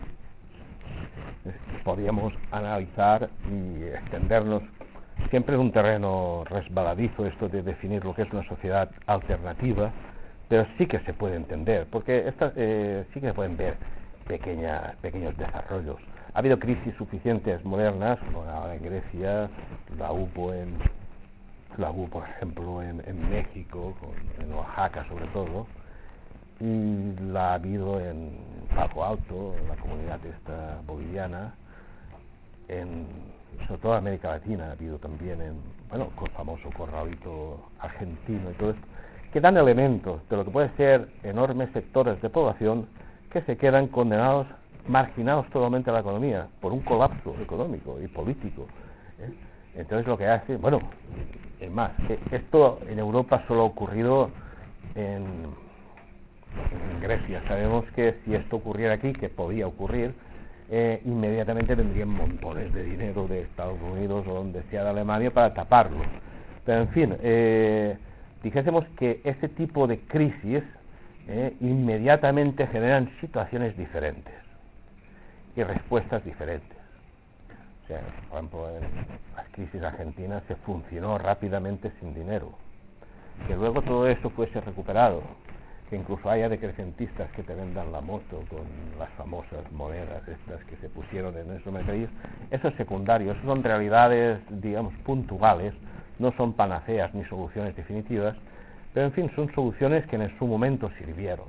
Podríamos analizar y extendernos, siempre en un terreno resbaladizo esto de definir lo que es una sociedad alternativa, pero sí que se puede entender, porque sí que se pueden ver pequeños desarrollos. Ha habido crisis suficientes modernas, como ahora en Grecia, la hubo por ejemplo en México, en Oaxaca sobre todo, y la ha habido en Palo Alto, en la comunidad esta boliviana, sobre todo en América Latina ha habido también con el famoso corralito argentino y todo esto, que dan elementos de lo que puede ser enormes sectores de población que se quedan condenados marginados totalmente de la economía por un colapso económico y político. Entonces lo que hace, bueno, es más, esto en Europa solo ha ocurrido en Grecia. Sabemos que si esto ocurriera aquí, que podía ocurrir, inmediatamente tendrían montones de dinero de Estados Unidos o donde sea de Alemania para taparlo. Pero en fin, dijésemos que ese tipo de crisis inmediatamente generan situaciones diferentes y respuestas diferentes. O sea, por ejemplo, en las crisis argentinas se funcionó rápidamente sin dinero. Que luego todo eso fuese recuperado, que incluso haya decrecentistas que te vendan la moto con las famosas monedas estas que se pusieron en esos mercadillos, eso es secundario, eso son realidades, digamos, puntuales, no son panaceas ni soluciones definitivas, pero en fin, son soluciones que en su momento sirvieron.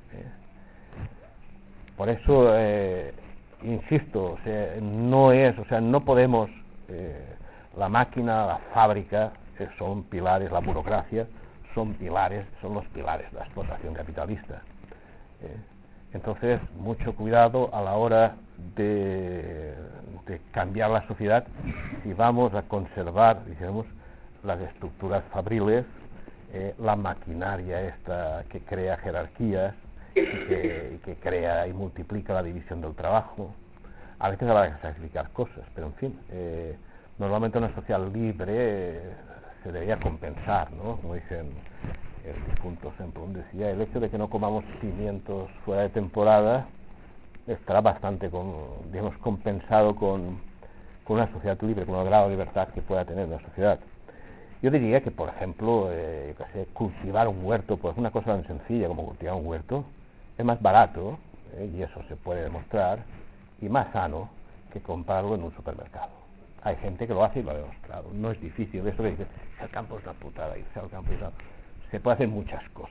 Por eso, insisto, o sea, no podemos, la máquina, la fábrica, son pilares, la burocracia, son los pilares de la explotación capitalista. Entonces, mucho cuidado a la hora de cambiar la sociedad si vamos a conservar, digamos, las estructuras fabriles, la maquinaria esta que crea jerarquías y que crea y multiplica la división del trabajo. A veces habrá que sacrificar cosas, pero en fin, normalmente una sociedad libre se debería compensar, ¿no? Como dicen el difunto Semprún, decía, el hecho de que no comamos pimientos fuera de temporada estará bastante compensado con una sociedad libre, con el grado de libertad que pueda tener una sociedad. Yo diría que, por ejemplo, cultivar un huerto, pues una cosa tan sencilla como cultivar un huerto, es más barato, y eso se puede demostrar, y más sano que comprarlo en un supermercado. Hay gente que lo hace y lo ha demostrado. No es difícil. Eso que dice, el campo es una putada, irse al campo y tal. Se puede hacer muchas cosas.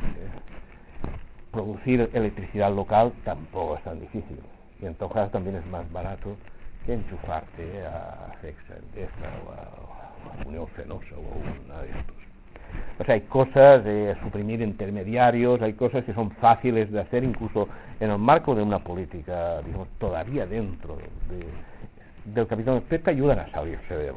Producir electricidad local tampoco es tan difícil. Y en todo caso también es más barato que enchufarte a Cexa, Endesa o a Unión Fenosa o a una de estos. O sea, hay cosas de suprimir intermediarios, hay cosas que son fáciles de hacer incluso en el marco de una política, digamos, todavía dentro del capitalismo, que te ayudan a salirse de él.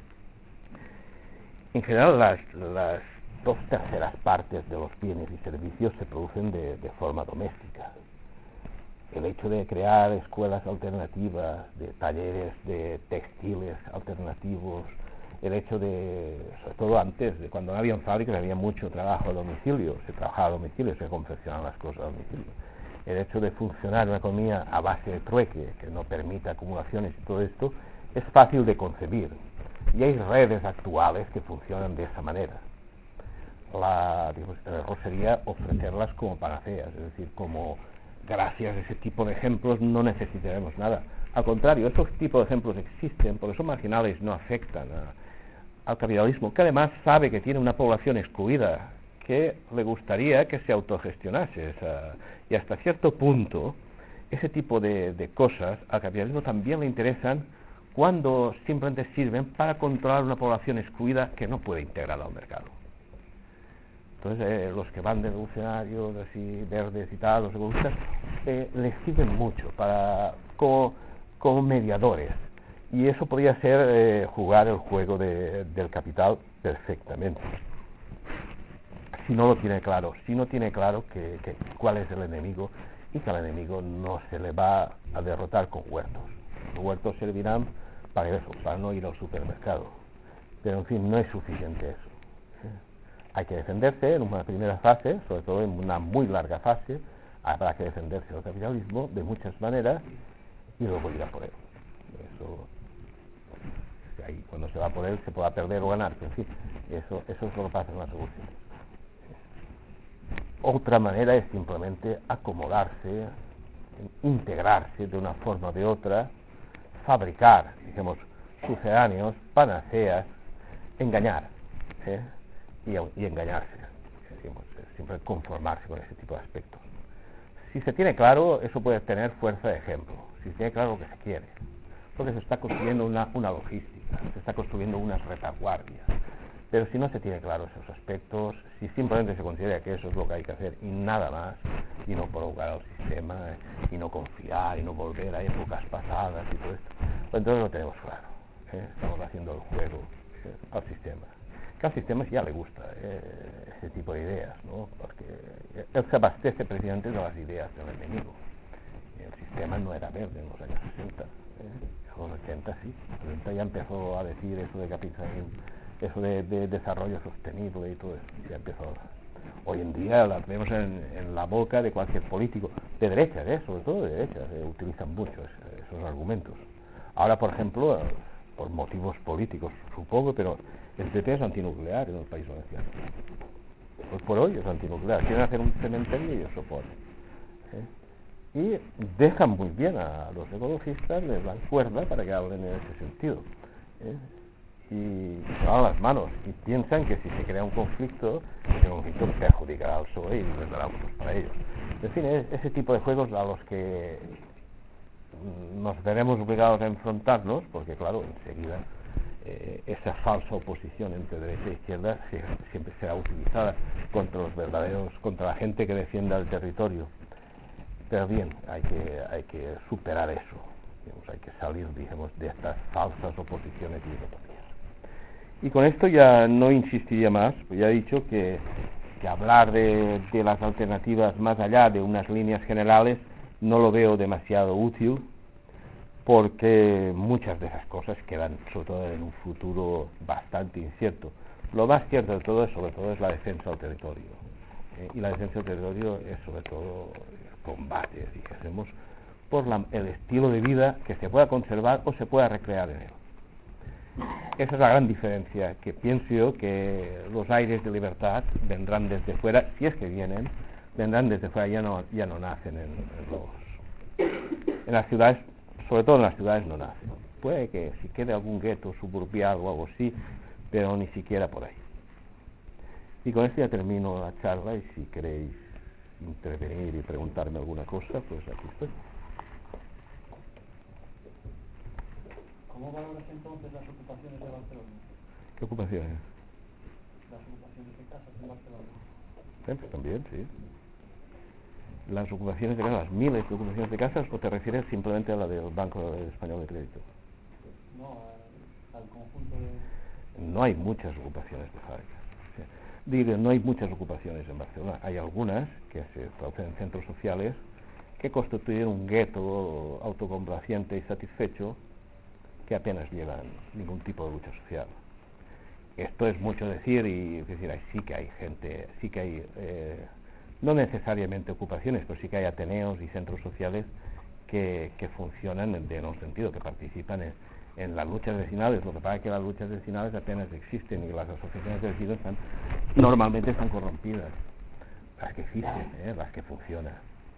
En general, las 2/3 partes de los bienes y servicios se producen de forma doméstica. El hecho de crear escuelas alternativas, de talleres de textiles alternativos, el hecho de, sobre todo antes, de cuando no había fábricas, había mucho trabajo a domicilio, se trabajaba a domicilio, se confeccionaban las cosas a domicilio. El hecho de funcionar una economía a base de trueque, que no permita acumulaciones y todo esto, es fácil de concebir. Y hay redes actuales que funcionan de esa manera. El error sería ofrecerlas como panaceas, es decir, como gracias a ese tipo de ejemplos no necesitaremos nada. Al contrario, estos tipos de ejemplos existen, porque son marginales, no afectan al capitalismo, que además sabe que tiene una población excluida, que le gustaría que se autogestionase y hasta cierto punto ese tipo de cosas al capitalismo también le interesan cuando simplemente sirven para controlar una población excluida que no puede integrar al mercado. Entonces los que van de revolucionarios así verdes y tal, los ecologistas, les sirven mucho como mediadores, y eso podría ser jugar el juego del capital perfectamente. Si no lo tiene claro, cuál es el enemigo, y que al enemigo no se le va a derrotar con huertos. Los huertos servirán para eso, para no ir al supermercado. Pero en fin, no es suficiente eso. Hay que defenderse en una primera fase, sobre todo en una muy larga fase, habrá que defenderse del capitalismo de muchas maneras y luego ir a por él. Eso, ahí, cuando se va por él se pueda perder o ganar, pero en fin, eso es lo que pasa en las revoluciones. Otra manera es simplemente acomodarse, integrarse de una forma o de otra, fabricar, digamos, sucedáneos, panaceas, engañar, y engañarse, siempre conformarse con ese tipo de aspectos. Si se tiene claro, eso puede tener fuerza de ejemplo, si se tiene claro lo que se quiere, porque se está construyendo una logística, se está construyendo unas retaguardias, Pero si no se tiene claro esos aspectos, si simplemente se considera que eso es lo que hay que hacer y nada más, y no provocar al sistema, y no confiar, y no volver a épocas pasadas y todo esto, pues entonces lo tenemos claro, estamos haciendo el juego al sistema. Que al sistema sí ya le gusta ese tipo de ideas, ¿no? Porque él se abastece precisamente de las ideas del enemigo. El sistema no era verde en los años 60, en los 80 sí, en los 80 ya empezó a decir eso de capitalismo, eso de desarrollo sostenible y todo eso, ya empezó. Hoy en día las vemos en la boca de cualquier político, de derecha, sobre todo de derecha, utilizan mucho esos argumentos. Ahora, por ejemplo, por motivos políticos, supongo, pero el PP es antinuclear en el País Valenciano. Pues por hoy es antinuclear. Quieren hacer un cementerio y ellos se oponen. Y dejan muy bien a los ecologistas, les dan cuerda para que hablen en ese sentido. Y se lavan las manos y piensan que si se crea un conflicto, ese conflicto perjudicará al PSOE y les dará votos para ellos. En fin, es ese tipo de juegos a los que nos veremos obligados a enfrentarnos, porque claro, enseguida esa falsa oposición entre derecha e izquierda siempre será utilizada contra los verdaderos, contra la gente que defienda el territorio. Pero bien, hay que superar eso, digamos, hay que salir, digamos, de estas falsas oposiciones y dicotomías. Y con esto ya no insistiría más, pues ya he dicho que hablar de las alternativas más allá de unas líneas generales no lo veo demasiado útil, porque muchas de esas cosas quedan, sobre todo en un futuro bastante incierto. Lo más cierto de todo, sobre todo, es la defensa del territorio. Y la defensa del territorio es, sobre todo, combate, dijésemos, por el estilo de vida que se pueda conservar o se pueda recrear en él. Esa es la gran diferencia, que pienso yo que los aires de libertad vendrán desde fuera, si es que vienen, vendrán desde fuera, ya no nacen en las ciudades, sobre todo en las ciudades no nacen. Puede que si quede algún gueto suburbial o algo así, pero ni siquiera por ahí. Y con esto ya termino la charla, y si queréis intervenir y preguntarme alguna cosa, pues aquí estoy. ¿Cómo valoras entonces las ocupaciones de Barcelona? ¿Qué ocupaciones? Las ocupaciones de casas en Barcelona. Pues también, sí. Las ocupaciones de casas, las miles de ocupaciones de casas, ¿o te refieres simplemente a la del Banco Español de Crédito? No, al conjunto de... No hay muchas ocupaciones de fábricas. Digo, no hay muchas ocupaciones en Barcelona. Hay algunas que se traducen en centros sociales que constituyen un gueto autocomplaciente y satisfecho que apenas llevan ningún tipo de lucha social. Esto es mucho decir, y es decir, sí que hay gente, sí que hay, no necesariamente ocupaciones, pero sí que hay ateneos y centros sociales que funcionan en un sentido, que participan en las luchas vecinales. Lo que pasa es que las luchas vecinales apenas existen y las asociaciones de vecinos normalmente están corrompidas. Las que existen, las que funcionan.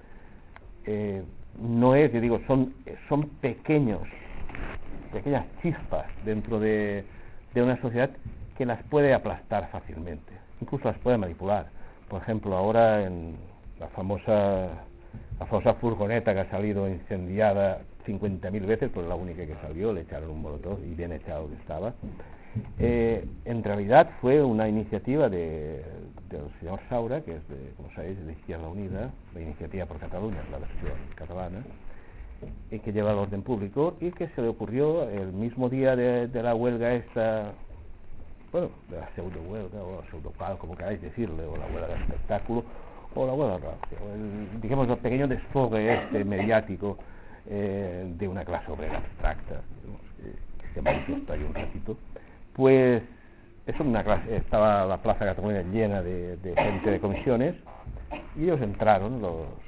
No es, yo digo, son pequeñas chispas dentro de una sociedad que las puede aplastar fácilmente, incluso las puede manipular. Por ejemplo, ahora en la famosa furgoneta que ha salido incendiada 50.000 veces, pues la única que salió, le echaron un molotov y bien echado que estaba. En realidad fue una iniciativa del señor Saura, que es, como sabéis, de Izquierda Unida, la Iniciativa por Cataluña, la versión catalana, y que lleva el orden público, y que se le ocurrió el mismo día de la huelga esta, bueno, de la pseudo huelga o pseudo-paro, como queráis decirle, o la huelga de espectáculo, o la huelga digamos el pequeño desfogue mediático de una clase obrera abstracta, digamos, que se manifiesta ahí un ratito. Pues eso, una clase, estaba la Plaza Cataluña llena de gente de comisiones, y ellos entraron,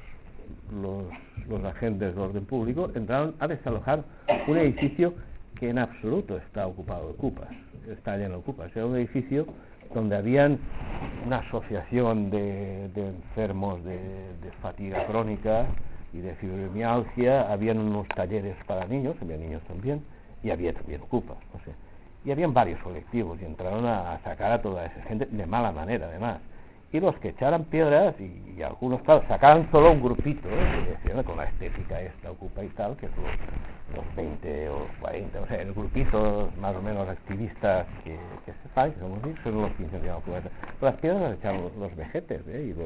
los agentes del orden público entraron a desalojar un edificio que en absoluto está ocupado de ocupas, está lleno de ocupas. Era un edificio donde habían una asociación de enfermos de fatiga crónica y de fibromialgia, habían unos talleres para niños, había niños también, y había también ocupas, no sé. Y habían varios colectivos, y entraron a sacar a toda esa gente de mala manera, además. y los que echaran piedras, y algunos, claro, sacaban solo un grupito, con la estética esta ocupa y tal, que es los 20 o 40, o sea, el grupito más o menos activistas que se sabe, que son los 15 que ocupan. Las piedras las echaban los vejetes,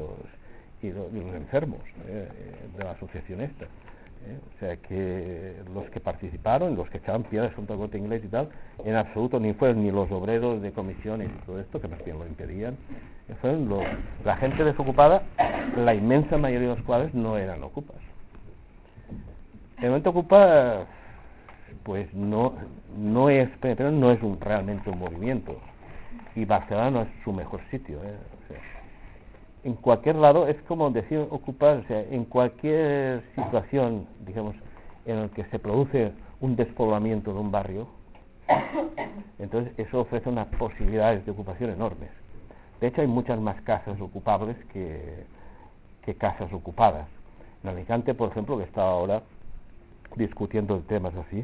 y los enfermos de la asociación esta. O sea que los que participaron, los que echaban piedras contra el Corte Inglés y tal, en absoluto ni fueron ni los obreros de comisiones y todo esto, que más bien lo impedían, fueron la gente desocupada, la inmensa mayoría de los cuales no eran ocupas. El movimiento ocupa, pues no es realmente un movimiento, y Barcelona no es su mejor sitio, O sea, en cualquier lado, es como decir ocupar, o sea, en cualquier situación, digamos, en la que se produce un despoblamiento de un barrio, entonces eso ofrece unas posibilidades de ocupación enormes. De hecho, hay muchas más casas ocupables que casas ocupadas. En Alicante, por ejemplo, que estaba ahora discutiendo temas así,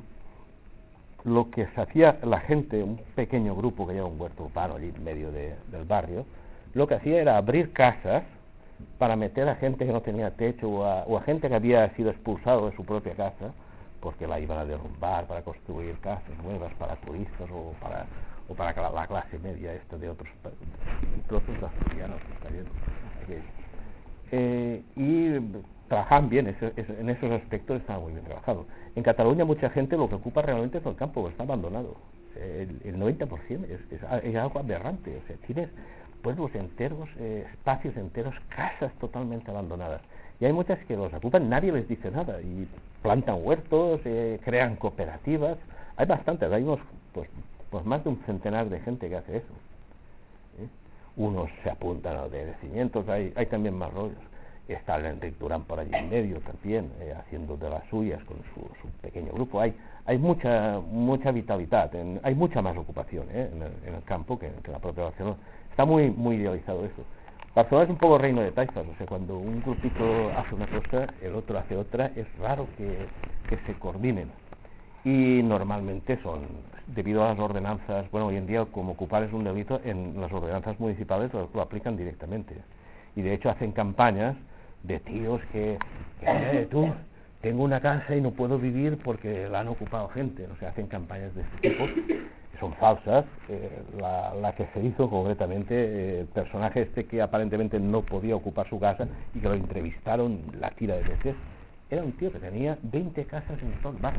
lo que se hacía la gente, un pequeño grupo que lleva un huerto urbano allí en medio del barrio, lo que hacía era abrir casas para meter a gente que no tenía techo o a gente que había sido expulsado de su propia casa porque la iban a derrumbar para construir casas nuevas para turistas o para la clase media esta de otros trozos de asturianos que está bien. Y trabajaban bien, en esos aspectos estaba muy bien trabajado. En Cataluña mucha gente lo que ocupa realmente es el campo, porque está abandonado. El 90% es algo aberrante. O sea, tienes pueblos enteros, espacios enteros, casas totalmente abandonadas. Y hay muchas que los ocupan, nadie les dice nada, y plantan huertos, crean cooperativas. Hay bastantes, hay unos, pues más de un centenar de gente que hace eso. Unos se apuntan a los de cimientos, hay también más rollos. Está el Enric Durán por allí en medio también, haciendo de las suyas con su pequeño grupo. Hay mucha vitalidad, hay mucha más ocupación en el campo que en la propia Barcelona. Está muy idealizado eso. Barcelona es un poco reino de taifas, o sea, cuando un grupito hace una cosa, el otro hace otra, es raro que se coordinen. Y normalmente debido a las ordenanzas, bueno, hoy en día como ocupar es un delito, en las ordenanzas municipales lo aplican directamente. Y de hecho hacen campañas de tíos que tú, tengo una casa y no puedo vivir porque la han ocupado gente. O sea, hacen campañas de este tipo, que son falsas. La que se hizo concretamente, el personaje que aparentemente no podía ocupar su casa y que lo entrevistaron la tira de veces, era un tío que tenía 20 casas en todo el barrio.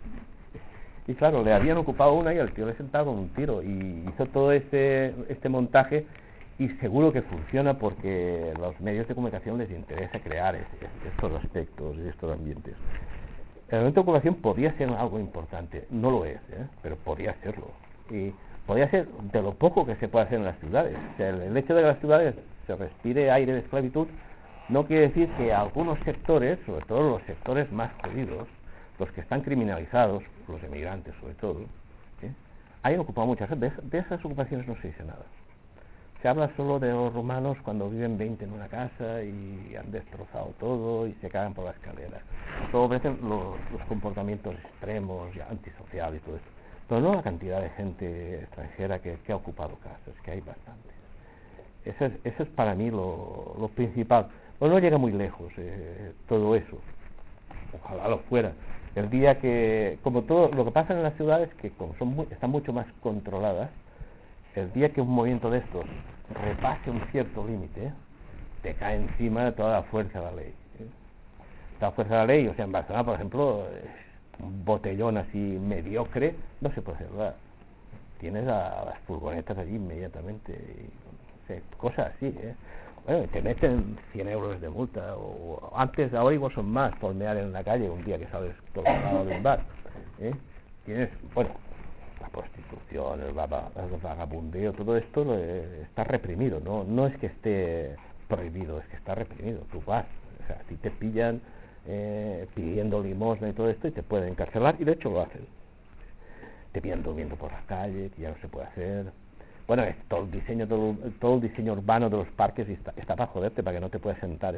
Y claro, le habían ocupado una y el tío le sentaba con un tiro y hizo todo este montaje, y seguro que funciona porque a los medios de comunicación les interesa crear estos aspectos y estos ambientes. El momento de ocupación podía ser algo importante, no lo es, pero podía serlo. Y podía ser de lo poco que se puede hacer en las ciudades. O sea, el hecho de que en las ciudades se respire aire de esclavitud no quiere decir que algunos sectores, sobre todo los sectores más jodidos, los que están criminalizados, los emigrantes sobre todo, hayan ocupado muchas veces. De esas ocupaciones no se dice nada. Se habla solo de los rumanos cuando viven 20 en una casa y han destrozado todo y se cagan por la escalera. Solo ofrecen los comportamientos extremos y antisociales y todo esto. Pero no la cantidad de gente extranjera que ha ocupado casas, que hay bastante. Eso es para mí lo principal. Pues no llega muy lejos todo eso. Ojalá lo fuera. El día que, como todo lo que pasa en las ciudades, que como están mucho más controladas, el día que un movimiento de estos repase un cierto límite, te cae encima toda la fuerza de la ley. Toda la fuerza de la ley, o sea, en Barcelona, por ejemplo, un botellón así mediocre no se puede cerrar. Tienes a las furgonetas allí inmediatamente, o sea, cosas así, Bueno, te meten 100 euros de multa, o antes, ahora igual son más, por mear en la calle un día que sales todo el de un bar. Tienes, bueno, la prostitución, el vagabundeo, todo esto está reprimido, no es que esté prohibido, es que está reprimido. Tú vas, o sea, a ti te pillan pidiendo limosna y todo esto y te pueden encarcelar, y de hecho lo hacen. Te pillan durmiendo por la calle, que ya no se puede hacer. Bueno, todo el diseño urbano de los parques está para joderte, para que no te puedas sentar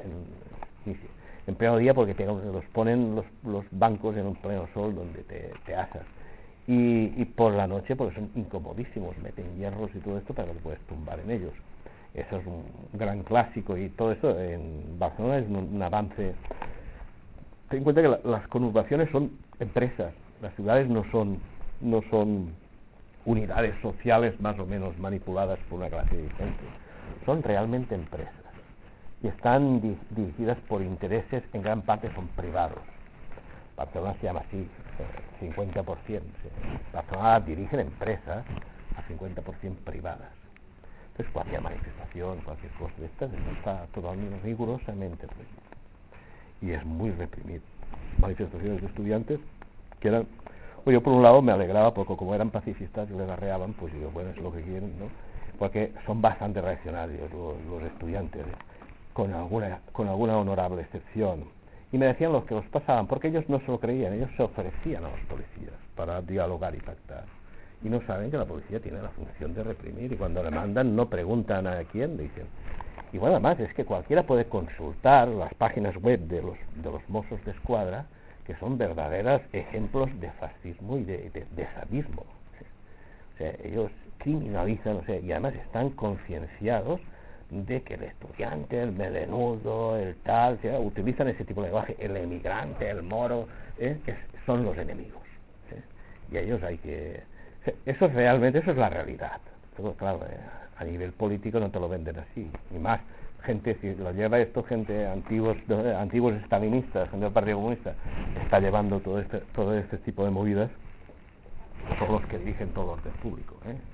en pleno día, porque los ponen los bancos en un pleno sol donde te asas. Y por la noche, porque son incomodísimos, meten hierros y todo esto para que te puedes tumbar en ellos. eso es un gran clásico, y todo eso en Barcelona es un avance. Ten en cuenta que las conurbaciones son empresas, las ciudades no son unidades sociales más o menos manipuladas por una clase dirigente, son realmente empresas y están dirigidas por intereses, en gran parte son privados. Barcelona se llama así, 50%. Barcelona dirigen empresas a 50% privadas. Entonces cualquier manifestación, cualquier cosa de estas, está totalmente rigurosamente reprimido. Y es muy reprimido. Manifestaciones de estudiantes que eran... Pues yo por un lado me alegraba porque como eran pacifistas y les arreaban, pues digo, bueno, es lo que quieren, ¿no? Porque son bastante reaccionarios los estudiantes, con alguna honorable excepción. Y me decían los que los pasaban, porque ellos no se lo creían, ellos se ofrecían a los policías para dialogar y pactar. Y no saben que la policía tiene la función de reprimir, y cuando le mandan no preguntan a quién, le dicen. Y bueno, además es que cualquiera puede consultar las páginas web de los Mossos de Escuadra, que son verdaderos ejemplos de fascismo y de sadismo. O sea, ellos criminalizan, o sea, y además están concienciados de que el estudiante, el melenudo, el tal, o sea, utilizan ese tipo de lenguaje, el emigrante, el moro, son los enemigos. Y a ellos hay que... Eso es la realidad. Pero claro, a nivel político no te lo venden así. Y más, gente, si lo lleva esto, gente antiguos estalinistas, gente del Partido Comunista, está llevando todo este tipo de movidas, son los que dirigen todo el orden público,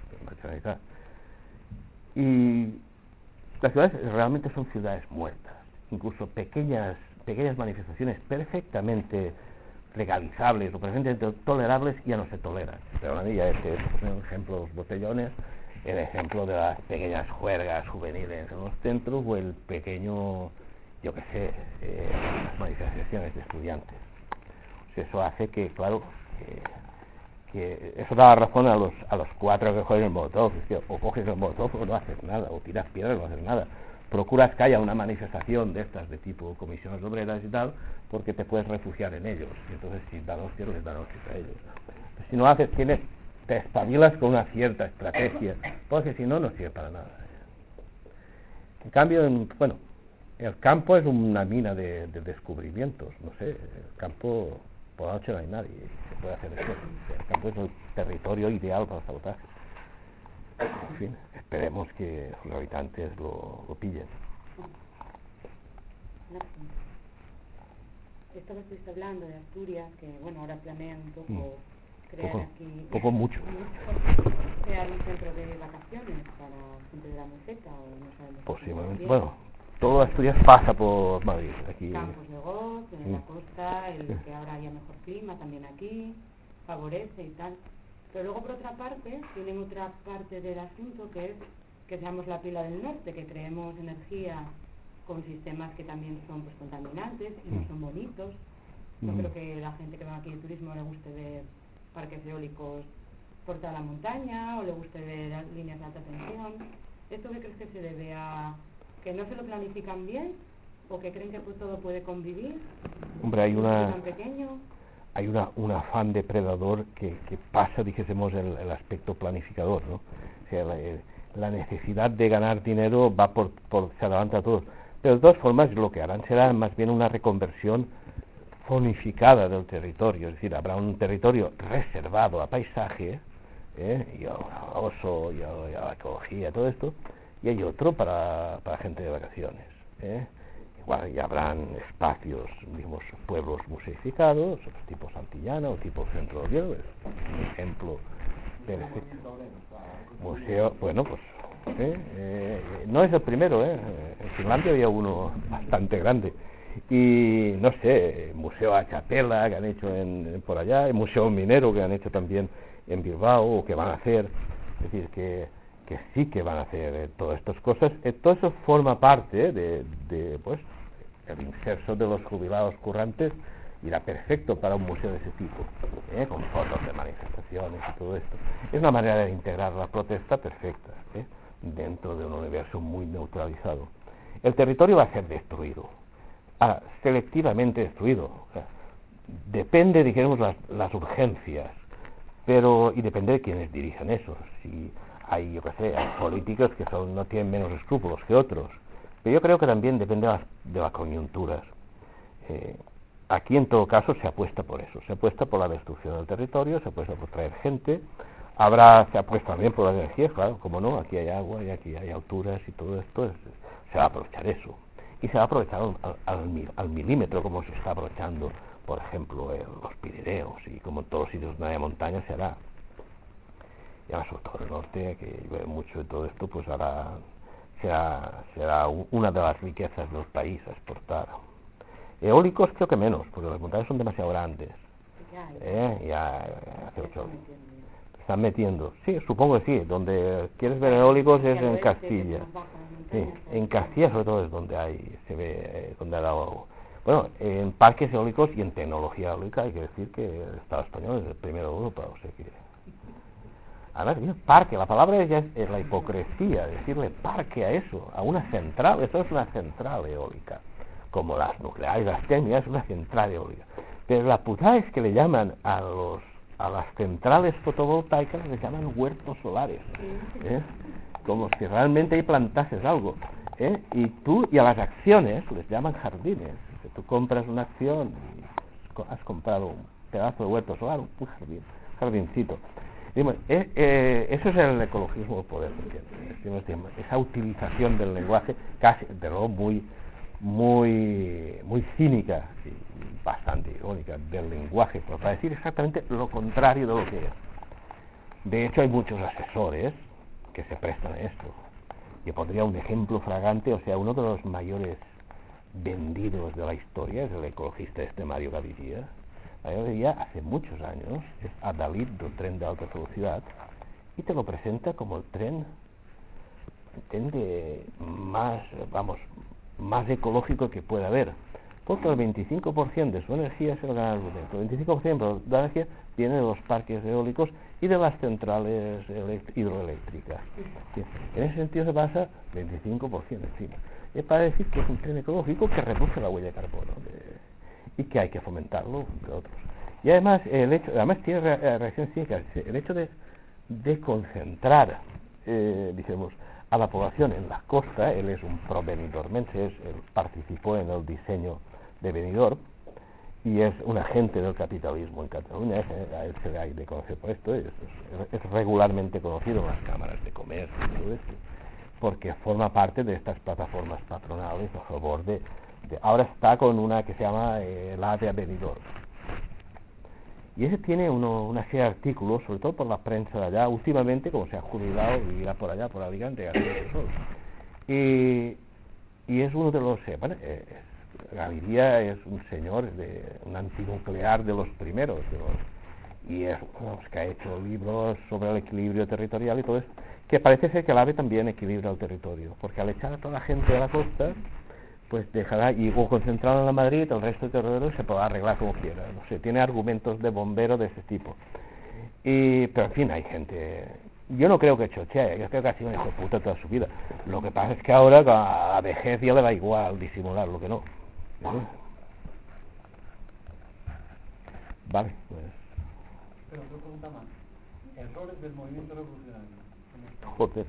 y las ciudades realmente son ciudades muertas. Incluso pequeñas manifestaciones perfectamente legalizables o perfectamente tolerables ya no se toleran. Pero ya por ejemplo, los botellones, el ejemplo de las pequeñas juergas juveniles en los centros, o el pequeño, yo qué sé, las manifestaciones de estudiantes. O sea, eso hace que, claro, que eso da razón a los cuatro que juegan el molotov. Es que o coges el molotov o no haces nada, o tiras piedras o no haces nada. Procuras que haya una manifestación de estas de tipo comisiones obreras y tal, porque te puedes refugiar en ellos. Y entonces si dan hostias, les dan hostias a ellos. Pero si no haces, te espabilas con una cierta estrategia, porque si no, no sirve para nada. En cambio, el campo es una mina de descubrimientos. No sé, el campo, por la noche no hay nadie, se puede hacer eso. El campo es el territorio ideal para el sabotaje. En fin, esperemos que los habitantes lo pillen. Esto que estuviste hablando de Asturias, que bueno, ahora planean un poco crear aquí... Mucho. Crear un centro de vacaciones para gente de la meseta, o no sabemos... Posiblemente, bueno, todo Asturias pasa por Madrid. Aquí. Campos de Goz, en la costa, que ahora haya mejor clima también aquí, favorece y tal. Pero luego, por otra parte, tienen otra parte del asunto, que es que seamos la pila del norte, que creemos energía con sistemas que también son pues contaminantes y no son bonitos. No creo que la gente que va aquí de turismo le guste ver parques eólicos por toda la montaña, o le guste ver líneas de alta tensión. ¿Esto qué crees que se debe a que no se lo planifican bien, o que creen que todo puede convivir? Hombre, hay pequeño. Hay un afán depredador que pasa, dijésemos, el aspecto planificador, ¿no? O sea, la necesidad de ganar dinero va se adelanta a todos. Pero de todas formas, lo que harán será más bien una reconversión zonificada del territorio, es decir, habrá un territorio reservado a paisaje, y a oso, y a la ecología, todo esto, y hay otro para gente de vacaciones, Igual ya habrán espacios, digamos, pueblos museificados, tipo Santillana o tipo Centro de Oviedo, es un ejemplo perfecto. Museo, bueno, pues no es el primero, en Finlandia había uno bastante grande. Y no sé, Museo a Chapela que han hecho por allá, el Museo Minero que han hecho también en Bilbao, o que van a hacer, es decir, que sí que van a hacer todas estas cosas. Todo eso forma parte de pues, el inserso de los jubilados currantes, irá perfecto para un museo de ese tipo, con fotos de manifestaciones y todo esto. Es una manera de integrar la protesta perfecta, dentro de un universo muy neutralizado. El territorio va a ser destruido, selectivamente destruido. O sea, depende, dijéramos, las urgencias, y depende de quienes dirijan eso. Si hay, yo qué sé, hay políticos que no tienen menos escrúpulos que otros, pero yo creo que también depende de las coyunturas. Aquí en todo caso se apuesta por eso, se apuesta por la destrucción del territorio, se apuesta por traer gente, se apuesta también por la energía, claro, como no, aquí hay agua y aquí hay alturas y todo esto, se va a aprovechar eso, y se va a aprovechar al milímetro, como se está aprovechando, por ejemplo, en los Pirineos, y como en todos los sitios donde hay montaña se hará. Y además, sobre todo el norte, que llueve mucho de todo esto, pues será una de las riquezas del país a exportar. Eólicos creo que menos, porque las montañas son demasiado grandes. Ya hace 8 están metiendo. Sí, supongo que sí. Donde quieres ver eólicos es en Castilla. Sí, en Castilla sobre todo es donde se ve, donde ha dado. Bueno, en parques eólicos y en tecnología eólica hay que decir que el Estado español es el primero de Europa, o sea que. A ver, parque, la palabra ya es la hipocresía, decirle parque a eso, a una central, eso es una central eólica, como las nucleares, las térmicas, es una central eólica. Pero la putada es que le llaman a las centrales fotovoltaicas, les llaman huertos solares, como si realmente ahí plantases algo, y a las acciones les llaman jardines. Si tú compras una acción y has comprado un pedazo de huerto solar, un jardincito. Eso es el ecologismo de poder, esa utilización del lenguaje casi, de luego muy cínica y bastante irónica del lenguaje, para decir exactamente lo contrario de lo que es. De hecho, hay muchos asesores que se prestan a esto. Yo pondría un ejemplo fragante, o sea, uno de los mayores vendidos de la historia es el ecologista Mario Gaviria. Hace muchos años es adalid del tren de alta velocidad y te lo presenta como el tren más ecológico que pueda haber, porque el 25% de su energía es el gas, el 25% de la energía viene de los parques eólicos y de las centrales hidroeléctricas. En ese sentido se basa 25% encima. Es para decir que es un tren ecológico que reduce la huella de carbono y que hay que fomentarlo, entre otros. Y además, además tiene reacciones cínicas. El hecho de concentrar, a la población en la costa, él es un pro-benidormense, él participó en el diseño de Benidorm y es un agente del capitalismo en Cataluña, a él se le conoce por esto, es regularmente conocido en las cámaras de comercio y todo esto, porque forma parte de estas plataformas patronales a favor ahora está con una que se llama la AVE Benidorm. Y ese tiene una serie de artículos, sobre todo por la prensa de allá, últimamente, como se ha jubilado, vivirá por allá, por Alicante, y es uno de los... Gaviria es un señor, un antinuclear de los primeros, y es que ha hecho libros sobre el equilibrio territorial y todo eso, que parece ser que el AVE también equilibra el territorio, porque al echar a toda la gente de la costa, pues dejará, o concentrado en la Madrid, el resto del territorio se podrá arreglar como quiera, no sé, tiene argumentos de bombero de ese tipo. Pero en fin, hay gente, yo no creo que chochee, yo creo que ha sido un hijo de puta toda su vida. Lo que pasa es que ahora a la vejez ya le da igual disimular lo que no. Vale, pues. Pero otra pregunta más. Errores del movimiento revolucionario. Joder,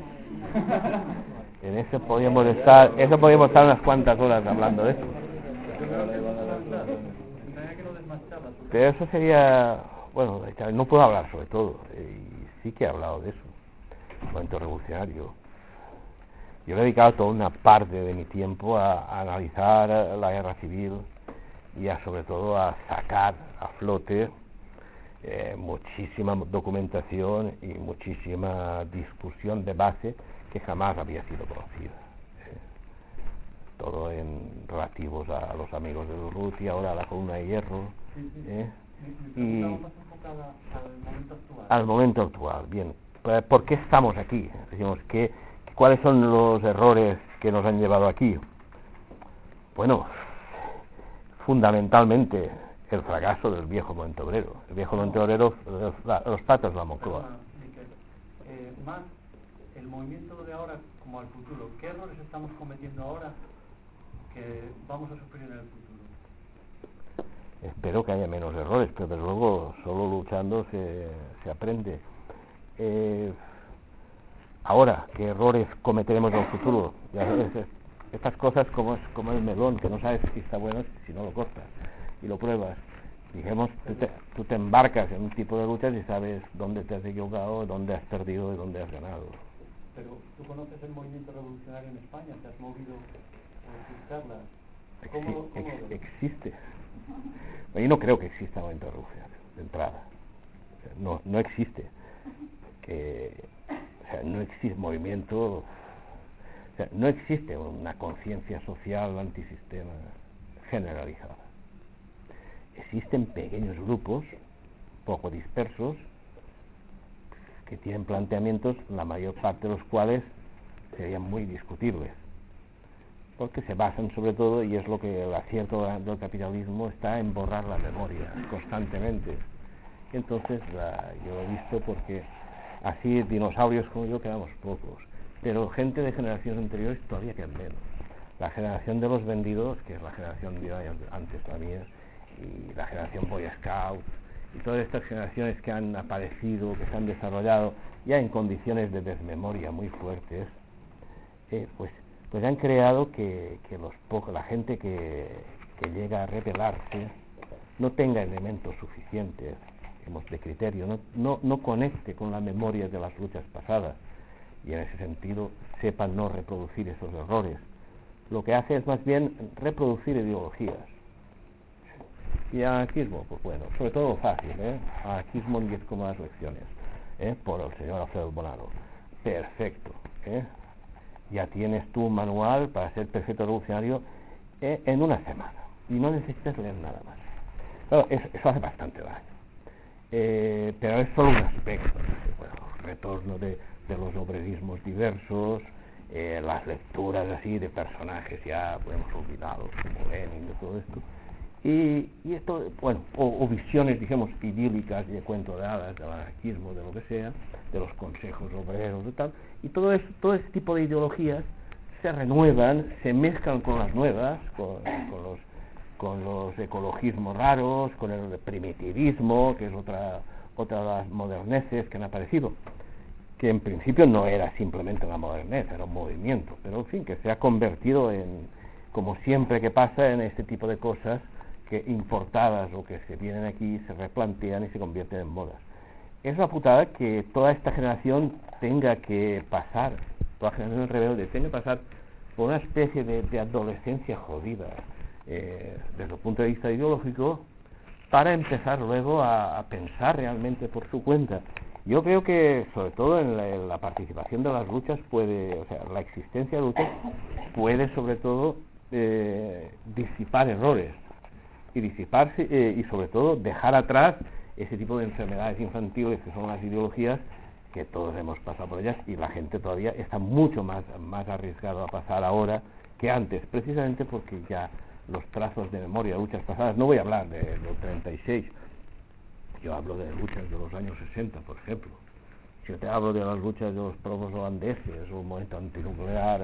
en eso podríamos estar unas cuantas horas hablando de eso. Pero eso sería, bueno, no puedo hablar sobre todo, y sí que he hablado de eso, el movimiento revolucionario. Yo he dedicado toda una parte de mi tiempo a analizar la guerra civil y sobre todo a sacar a flote muchísima documentación y muchísima discusión de base que jamás había sido conocida. Todo en relativos a los amigos de Urrutia, ahora a la columna de hierro. Y al momento actual, bien. ¿Por qué estamos aquí? Decimos, ¿cuáles son los errores que nos han llevado aquí? Bueno, fundamentalmente el fracaso del viejo movimiento obrero. El viejo movimiento obrero, los patos de la Moncloa. Más el movimiento de ahora como al futuro. ¿Qué errores estamos cometiendo ahora que vamos a sufrir en el futuro? Espero que haya menos errores, pero desde luego solo luchando se aprende. Ahora, ¿qué errores cometeremos en el futuro? Ya sabes, estas cosas como el melón, que no sabes si está bueno si no lo cortas y lo pruebas. Digamos, tú te embarcas en un tipo de luchas y sabes dónde te has equivocado, dónde has perdido y dónde has ganado. Pero tú conoces el movimiento revolucionario en España, te has movido en tus charlas. ¿Cómo Existe. Yo no creo que exista movimiento revolucionario, de entrada. O sea, no existe. O sea, no existe movimiento, o sea, no existe una conciencia social antisistema generalizada. Existen pequeños grupos, poco dispersos, que tienen planteamientos, la mayor parte de los cuales serían muy discutibles, porque se basan sobre todo, y es lo que el acierto del capitalismo está en borrar la memoria constantemente. Entonces yo lo he visto porque así dinosaurios como yo quedamos pocos, pero gente de generaciones anteriores todavía quedan menos. La generación de los vendidos, que es la generación de años antes la mía, y la generación Boy Scout, y todas estas generaciones que han aparecido, que se han desarrollado ya en condiciones de desmemoria muy fuertes, pues han creado que la gente que llega a rebelarse no tenga elementos suficientes, digamos, de criterio, no conecte con la memoria de las luchas pasadas, y en ese sentido sepa no reproducir esos errores. Lo que hace es más bien reproducir ideologías. Y anarquismo, pues bueno, sobre todo fácil, anarquismo en 10 lecciones, por el señor Alfredo Bonaro. Perfecto, ya tienes tu manual para ser perfecto revolucionario en una semana, y no necesitas leer nada más. Claro, eso hace bastante daño, pero es solo un aspecto, bueno, retorno de los obrerismos diversos, las lecturas así de personajes ya podemos olvidados como Lenin, de todo esto, y esto, bueno, o visiones, digamos, idílicas de cuento de hadas, del anarquismo, de lo que sea, de los consejos obreros y tal, y todo ese tipo de ideologías se renuevan, se mezclan con las nuevas, con los ecologismos raros, con el primitivismo, que es otra de las moderneces que han aparecido, que en principio no era simplemente una modernez, era un movimiento, pero en fin, que se ha convertido en, como siempre que pasa en este tipo de cosas, que importadas o que se vienen aquí, se replantean y se convierten en modas. Es una putada que toda esta generación tenga que pasar, toda la generación rebelde tenga que pasar por una especie de adolescencia jodida, desde el punto de vista ideológico, para empezar luego a pensar realmente por su cuenta. Yo creo que, sobre todo en la participación de las luchas, la existencia de luchas puede, sobre todo, disipar errores y disiparse, y sobre todo dejar atrás ese tipo de enfermedades infantiles que son las ideologías, que todos hemos pasado por ellas, y la gente todavía está mucho más arriesgado a pasar ahora que antes, precisamente porque ya los trazos de memoria de luchas pasadas, no voy a hablar de los 36, yo hablo de luchas de los años 60, por ejemplo. Si yo te hablo de las luchas de los pueblos holandeses, o el movimiento antinuclear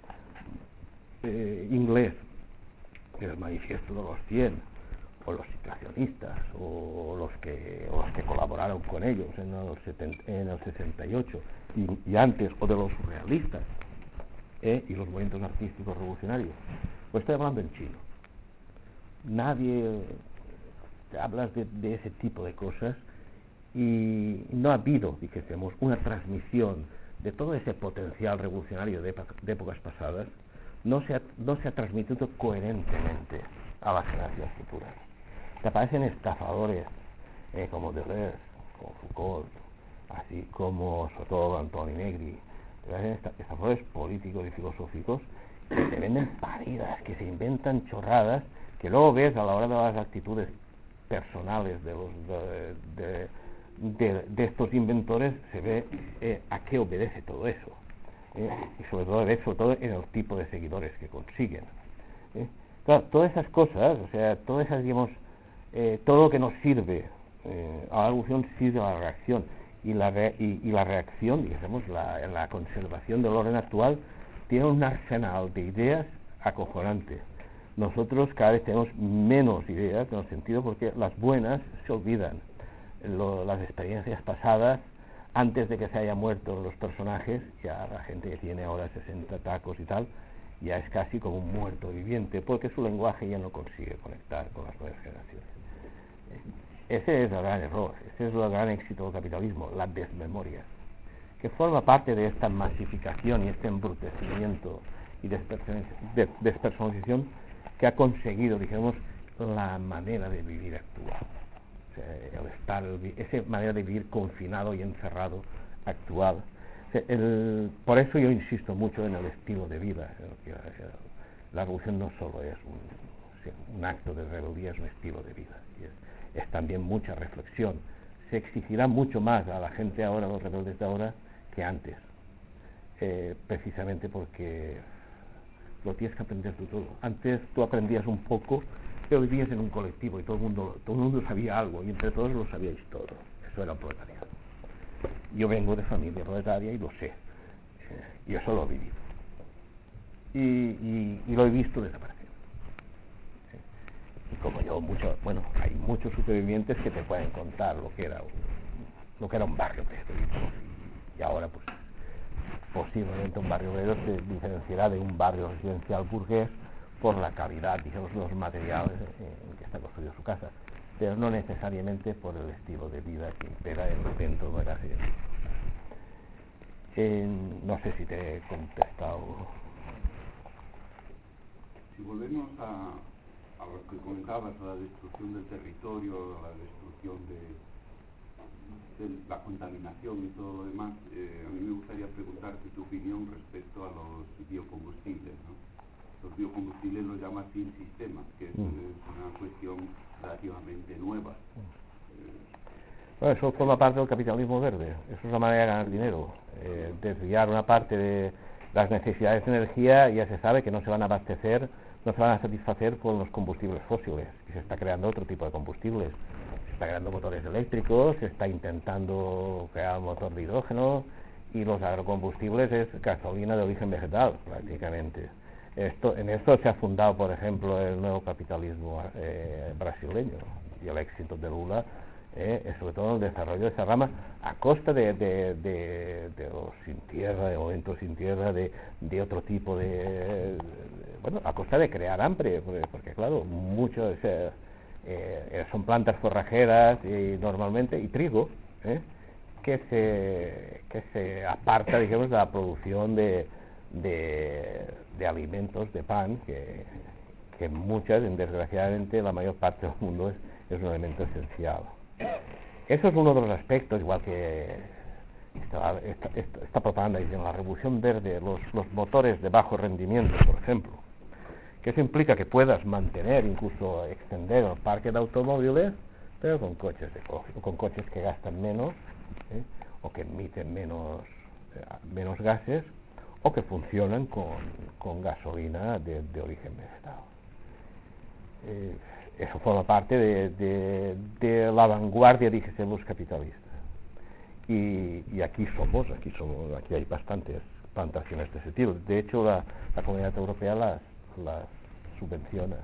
inglés, el manifiesto de los 100, o los situacionistas, o los que colaboraron con ellos en el 68 y antes, o de los surrealistas, y los movimientos artísticos revolucionarios, pues estoy hablando en chino. Nadie te hablas de ese tipo de cosas, y no ha habido, dijésemos, una transmisión de todo ese potencial revolucionario de épocas pasadas, no se ha transmitido coherentemente a las generaciones futuras. Te aparecen estafadores como Deleuze, como Foucault, así como sobre todo Antoni Negri, te aparecen estafadores políticos y filosóficos que te venden paridas, que se inventan chorradas, que luego ves a la hora de las actitudes personales de estos inventores, se ve a qué obedece todo eso, y sobre todo en el tipo de seguidores que consiguen. Claro, todas esas cosas, o sea, todas esas, digamos, todo lo que nos sirve a la evolución sirve a la reacción, y la reacción, digamos, la conservación del orden actual tiene un arsenal de ideas acojonante. Nosotros cada vez tenemos menos ideas, en el sentido porque las buenas se olvidan, las experiencias pasadas antes de que se hayan muerto los personajes, ya la gente que tiene ahora 60 tacos y tal, ya es casi como un muerto viviente, porque su lenguaje ya no consigue conectar con las nuevas generaciones. Ese es el gran error, ese es el gran éxito del capitalismo, la desmemoria, que forma parte de esta masificación y este embrutecimiento y despersonalización que ha conseguido, dijéramos, la manera de vivir actual. O sea, esa manera de vivir confinado y encerrado actual. O sea, por eso yo insisto mucho en el estilo de vida. La revolución no solo es un acto de rebeldía, es un estilo de vida. Y es también mucha reflexión. Se exigirá mucho más a la gente ahora, a los rebeldes de ahora, que antes. Precisamente porque lo tienes que aprender tú todo. Antes tú aprendías un poco, pero vivías en un colectivo y todo el mundo sabía algo y entre todos lo sabíais todo. Eso era el proletariado. Yo vengo de familia proletaria y lo sé. Y eso lo he vivido. Y lo he visto desaparecer. Y como yo, hay muchos supervivientes que te pueden contar lo que era un barrio obrero. Y ahora, pues, posiblemente un barrio obrero se diferenciará de un barrio residencial burgués por la calidad, digamos, de los materiales en que está construido su casa, pero no necesariamente por el estilo de vida que impera dentro de la casa. No sé si te he contestado. Si volvemos a lo que comentabas, a la destrucción del territorio, a la destrucción de la contaminación y todo lo demás, a mí me gustaría preguntarte tu opinión respecto a los biocombustibles, ¿no? Los biocombustibles los llamas sin sistemas, que es una cuestión relativamente nueva. Bueno, eso forma parte del capitalismo verde. Eso es una manera de ganar dinero. Desviar una parte de las necesidades de energía, ya se sabe que no se van a abastecer, no se van a satisfacer con los combustibles fósiles. Y se está creando otro tipo de combustibles. Se está creando motores eléctricos, se está intentando crear un motor de hidrógeno, y los agrocombustibles es gasolina de origen vegetal, prácticamente. En esto se ha fundado, por ejemplo, el nuevo capitalismo brasileño, y el éxito de Lula es sobre todo el desarrollo de esa rama a costa de los sin tierra, de momentos sin tierra, de otro tipo a costa de crear hambre, porque claro, muchos son plantas forrajeras y normalmente, y trigo, que se aparta, digamos, de la producción de alimentos, de pan, que muchas, desgraciadamente, la mayor parte del mundo es un elemento esencial. Eso es uno de los aspectos, igual que esta propaganda dice, la revolución verde, los motores de bajo rendimiento, por ejemplo, que eso implica que puedas mantener, incluso extender el parque de automóviles, pero con coches que gastan menos, o que emiten menos gases, o que funcionan con gasolina de origen vegetal. Eso forma parte de la vanguardia, dijese, los capitalistas. Y aquí hay bastantes plantaciones de ese tipo. De hecho, la Comunidad Europea las subvenciona.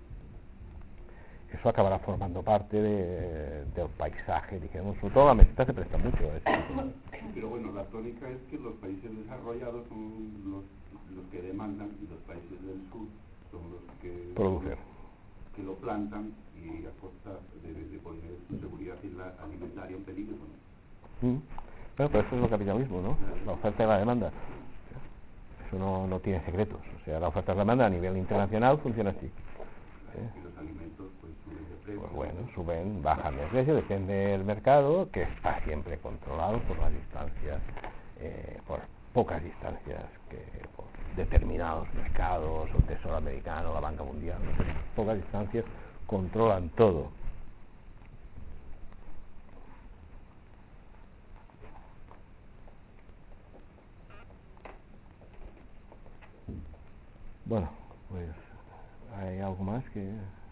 Eso acabará formando parte del paisaje, digamos. Sobre todo la meseta se presta mucho a eso. Pero bueno, la tónica es que los países desarrollados son los que demandan, y los países del sur son los que producen, que lo plantan, y a costa de poner su seguridad alimentaria en peligro. Bueno, pero eso es el capitalismo, ¿no? La oferta y la demanda. Eso no tiene secretos. O sea, la oferta y la demanda a nivel internacional funciona así. Y los alimentos pues suben de precio. Pues bueno, suben, bajan de precio, depende del mercado, que está siempre controlado por las distancias, por pocas distancias, por determinados mercados, el Tesoro americano, la Banca Mundial, pocas distancias controlan todo. Bueno, pues hay algo más que...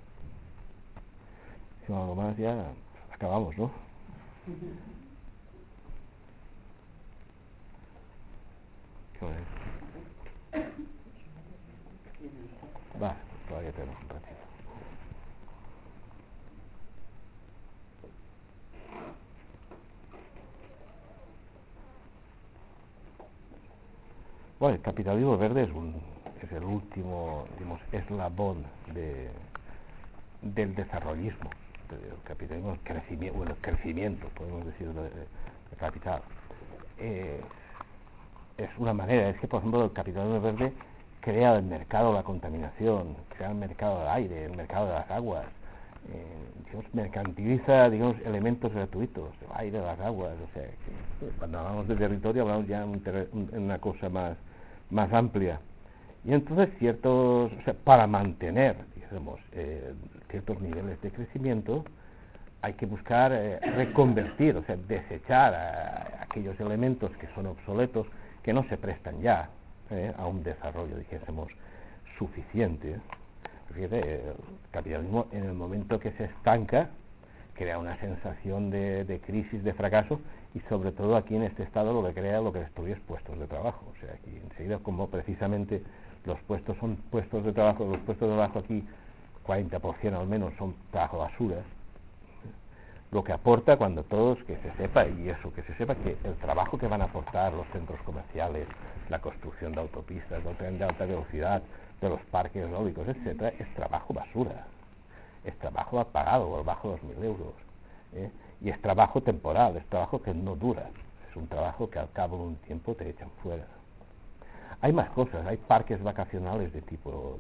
Si no, algo más ya acabamos, ¿no? ¿Qué hora es? Vale, pues todavía tenemos un ratito. Bueno, el capitalismo verde es el último, digamos, eslabón del desarrollismo, del capitalismo, el crecimiento, podemos decir, del capital. Es una manera, es que por ejemplo el capitalismo verde crea el mercado de la contaminación, crea el mercado del aire, el mercado de las aguas, digamos, mercantiliza, digamos, elementos gratuitos, el aire, las aguas, o sea, que cuando hablamos de territorio hablamos ya en una cosa más amplia. Y entonces o sea, para mantener, digamos, ciertos niveles de crecimiento, hay que buscar reconvertir, o sea, desechar aquellos elementos que son obsoletos, que no se prestan ya a un desarrollo, dijésemos, suficiente. Fíjate, el capitalismo, en el momento que se estanca, crea una sensación de crisis, de fracaso, y sobre todo aquí en este estado lo que destruye es puestos de trabajo. O sea, aquí enseguida, como precisamente los puestos son puestos de trabajo, los puestos de trabajo aquí, 40% al menos son trabajo basura, lo que aporta cuando todos, que se sepa que el trabajo que van a aportar los centros comerciales, la construcción de autopistas, del tren de alta velocidad, de los parques eólicos, etcétera, es trabajo basura, es trabajo pagado por bajo 2.000 euros, y es trabajo temporal, es trabajo que no dura, es un trabajo que al cabo de un tiempo te echan fuera. Hay más cosas, hay parques vacacionales de tipo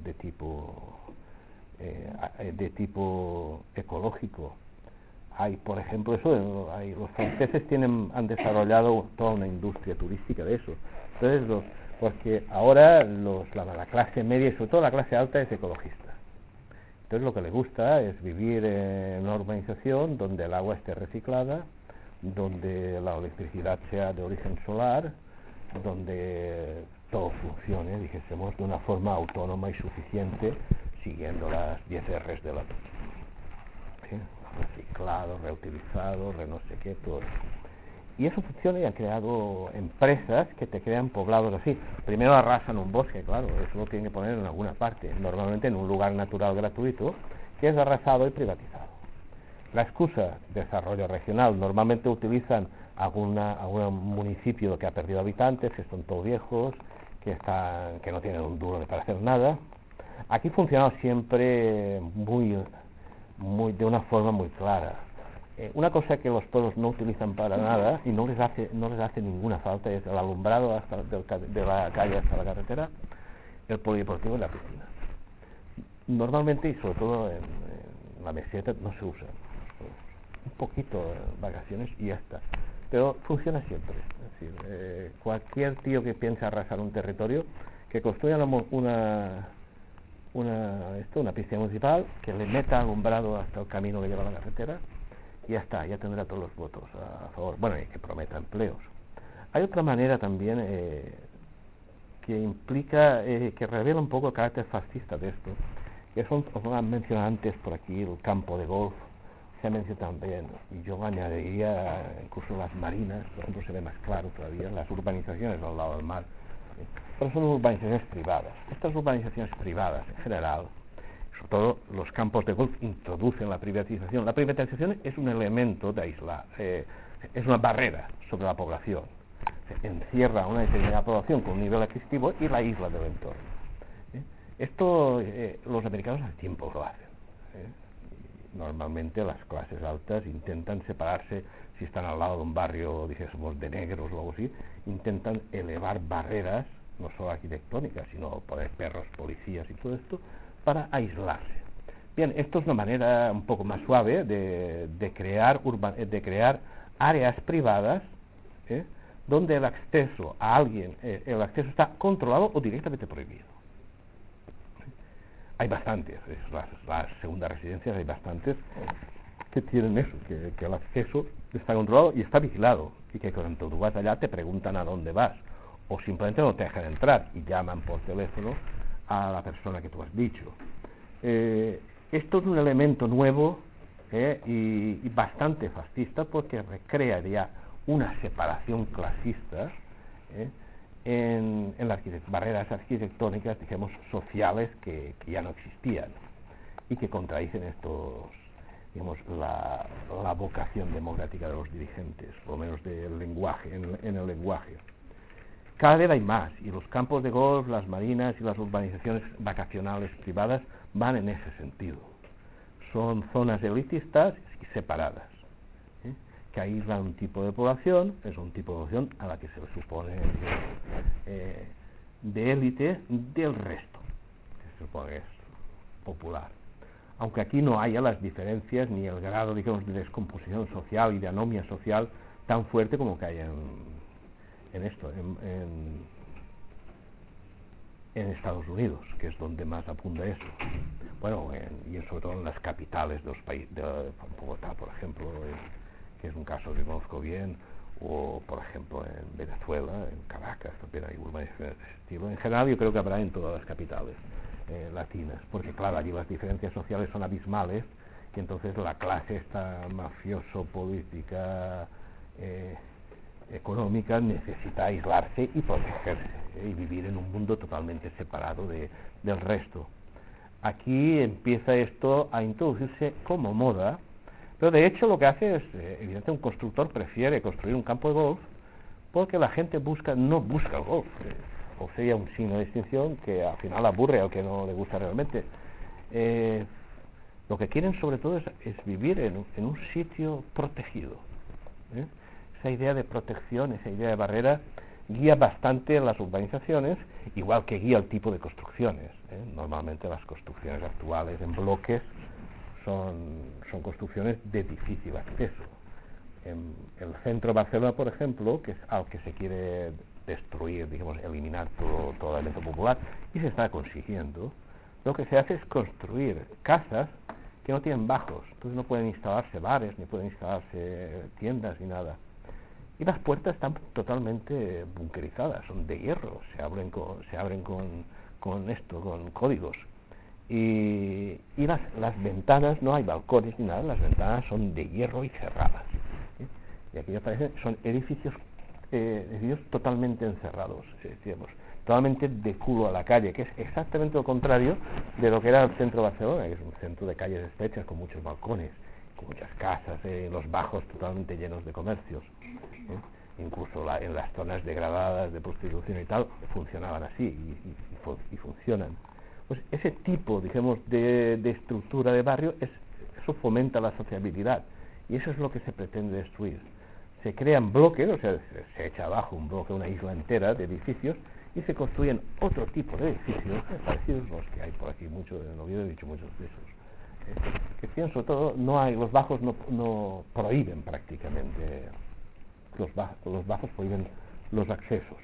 ecológico. Hay, por ejemplo, los franceses han desarrollado toda una industria turística de eso. Entonces, porque ahora la clase media y sobre todo la clase alta es ecologista. Entonces lo que le gusta es vivir en una urbanización donde el agua esté reciclada, donde la electricidad sea de origen solar, donde todo funcione, dijésemos, de una forma autónoma y suficiente, siguiendo las 10 R's de la ¿sí? Reciclado, reutilizado, no sé qué, todo eso. Y eso funciona y han creado empresas que te crean poblados así. Primero arrasan un bosque, claro, eso lo tienen que poner en alguna parte, normalmente en un lugar natural gratuito, que es arrasado y privatizado. La excusa desarrollo regional, normalmente utilizan algún municipio que ha perdido habitantes, que son todos viejos, que no tienen un duro para hacer nada. Aquí funciona siempre de una forma muy clara. Una cosa que los pueblos no utilizan para nada y no les hace ninguna falta es el alumbrado de la calle hasta la carretera, el polideportivo y la piscina. Normalmente, y sobre todo en la meseta, no se usa. Un poquito en vacaciones y ya está. Pero funciona siempre. Es decir, cualquier tío que piensa arrasar un territorio, que construya una piscina municipal, que le meta alumbrado hasta el camino que lleva a la carretera, y ya está, ya tendrá todos los votos a favor. Bueno, y que prometa empleos. Hay otra manera también que implica, que revela un poco el carácter fascista de esto, que como han mencionado antes por aquí, el campo de golf, se ha mencionado también, y yo añadiría incluso las marinas, por ejemplo, se ve más claro todavía, las urbanizaciones al lado del mar, pero son urbanizaciones privadas. Estas urbanizaciones privadas, en general, sobre todo los campos de golf, introducen la privatización. La privatización es un elemento de aislar, es una barrera sobre la población. Se encierra a una determinada población con un nivel adquisitivo y la isla del entorno. Esto los americanos hace tiempo lo hacen. Normalmente las clases altas intentan separarse, si están al lado de un barrio, dijésemos, de negros o algo así, intentan elevar barreras, no solo arquitectónicas, sino poner perros, policías y todo esto, para aislarse. Bien, esto es una manera un poco más suave de crear áreas privadas, donde el acceso a alguien, el acceso está controlado o directamente prohibido. Hay bastantes, las segundas residencias hay bastantes que tienen eso, que el acceso está controlado y está vigilado, y que cuando tú vas allá te preguntan a dónde vas, o simplemente no te dejan entrar y llaman por teléfono a la persona que tú has dicho. Esto es un elemento nuevo y bastante fascista, porque recrea ya una separación clasista en las barreras arquitectónicas, digamos, sociales que ya no existían y que contradicen digamos, la vocación democrática de los dirigentes, por lo menos del lenguaje, en el lenguaje. cada vez hay más, y los campos de golf, las marinas y las urbanizaciones vacacionales privadas van en ese sentido. Son zonas elitistas y separadas, que aíslan un tipo de población, es un tipo de población a la que se le supone de élite del resto, que se supone que es popular. Aunque aquí no haya las diferencias ni el grado, digamos, de descomposición social y de anomia social tan fuerte como que hay en Estados Unidos, que es donde más abunda eso. Bueno, y sobre todo en las capitales de los países, de Bogotá, por ejemplo, que es un caso que conozco bien, o por ejemplo en Venezuela, en Caracas también hay urbanizaciones de ese estilo. En general yo creo que habrá en todas las capitales latinas, porque claro, allí las diferencias sociales son abismales, y entonces la clase esta mafioso-política económica necesita aislarse y protegerse, y vivir en un mundo totalmente separado del resto. Aquí empieza esto a introducirse como moda, pero de hecho lo que hace es, evidentemente un constructor prefiere construir un campo de golf porque la gente no busca el golf, o sería un signo de distinción que al final aburre al que no le gusta realmente. Lo que quieren sobre todo es vivir en un sitio protegido. Esa idea de protección, esa idea de barrera guía bastante las urbanizaciones, igual que guía el tipo de construcciones. Normalmente las construcciones actuales en bloques son construcciones de difícil acceso. En el centro de Barcelona, por ejemplo, que es al que se quiere destruir, digamos, eliminar todo elemento popular, y se está consiguiendo, lo que se hace es construir casas que no tienen bajos, entonces no pueden instalarse bares, ni pueden instalarse tiendas, ni nada. Y las puertas están totalmente bunkerizadas, son de hierro, se abren con códigos. Y las ventanas, no hay balcones ni nada, las ventanas son de hierro y cerradas. Y aquí aparecen, son edificios totalmente encerrados, digamos, totalmente de culo a la calle, que es exactamente lo contrario de lo que era el centro de Barcelona, que es un centro de calles estrechas con muchos balcones, con muchas casas, los bajos totalmente llenos de comercios. Incluso en las zonas degradadas de prostitución y tal funcionaban así y funcionan. Pues ese tipo, digamos, de estructura de barrio, eso fomenta la sociabilidad, y eso es lo que se pretende destruir. Se crean bloques, o sea, se echa abajo un bloque, una isla entera de edificios, y se construyen otro tipo de edificios parecidos a los que hay por aquí, mucho en Oviedo he dicho muchos de esos, que tienen sobre todo, los bajos no prohíben prácticamente, los bajos prohíben los accesos.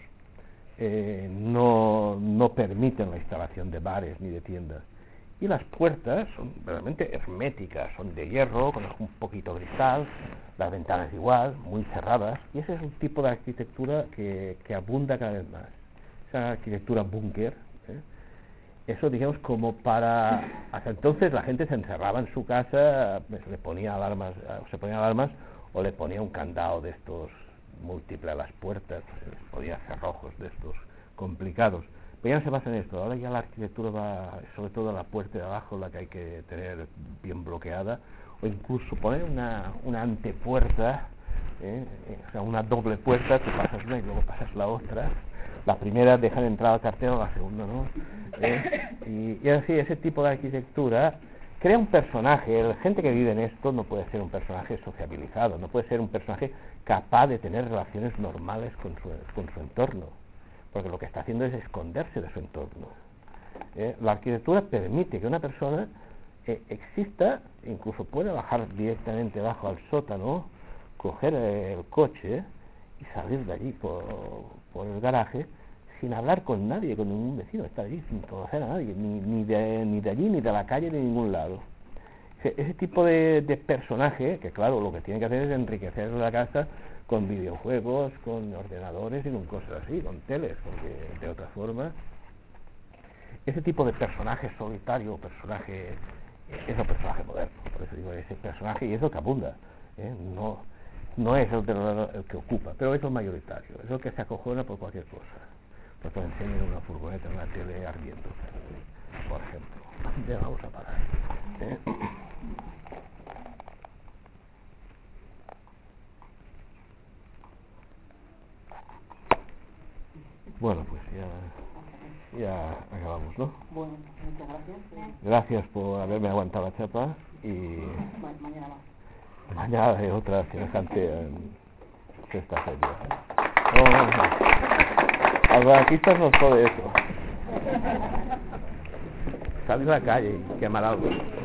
No permiten la instalación de bares ni de tiendas, y las puertas son realmente herméticas, son de hierro con un poquito de cristal, las ventanas igual, muy cerradas, y ese es un tipo de arquitectura que abunda cada vez más, esa arquitectura búnker. Eso, digamos, como hasta entonces la gente se encerraba en su casa, se ponía alarmas o le ponía un candado de estos múltiple a las puertas, podía cerrojos de estos complicados, pero ya no se basa en esto. Ahora ya la arquitectura va, sobre todo la puerta de abajo, la que hay que tener bien bloqueada, o incluso poner una antepuerta, o sea, una doble puerta, tú pasas una y luego pasas la otra, la primera dejan entrar al cartero, la segunda no, y así, ese tipo de arquitectura crea un personaje. La gente que vive en esto no puede ser un personaje sociabilizado, no puede ser un personaje capaz de tener relaciones normales con su entorno, porque lo que está haciendo es esconderse de su entorno. La arquitectura permite que una persona exista, incluso puede bajar directamente abajo al sótano, coger el coche y salir de allí por el garaje sin hablar con nadie, con ningún vecino, estar allí sin conocer a nadie, ni de allí, ni de la calle, ni de ningún lado. Ese tipo de personaje, que claro, lo que tiene que hacer es enriquecer la casa con videojuegos, con ordenadores y con cosas así, con teles, porque de otra forma, ese tipo de personaje solitario, es el personaje moderno, por eso digo, ese personaje, y es el que abunda, no es el que ocupa, pero es el mayoritario, es el que se acojona por cualquier cosa. Pues te enseñan una furgoneta, una tele ardiendo, por ejemplo. Ya vamos a parar. Bueno, pues ya acabamos, ¿no? Bueno, muchas gracias. Gracias por haberme aguantado la chapa y Mañana más. mañana hay otra semejante en sexta feria. A los artistas nos jode eso. Salir a la calle y quemar algo.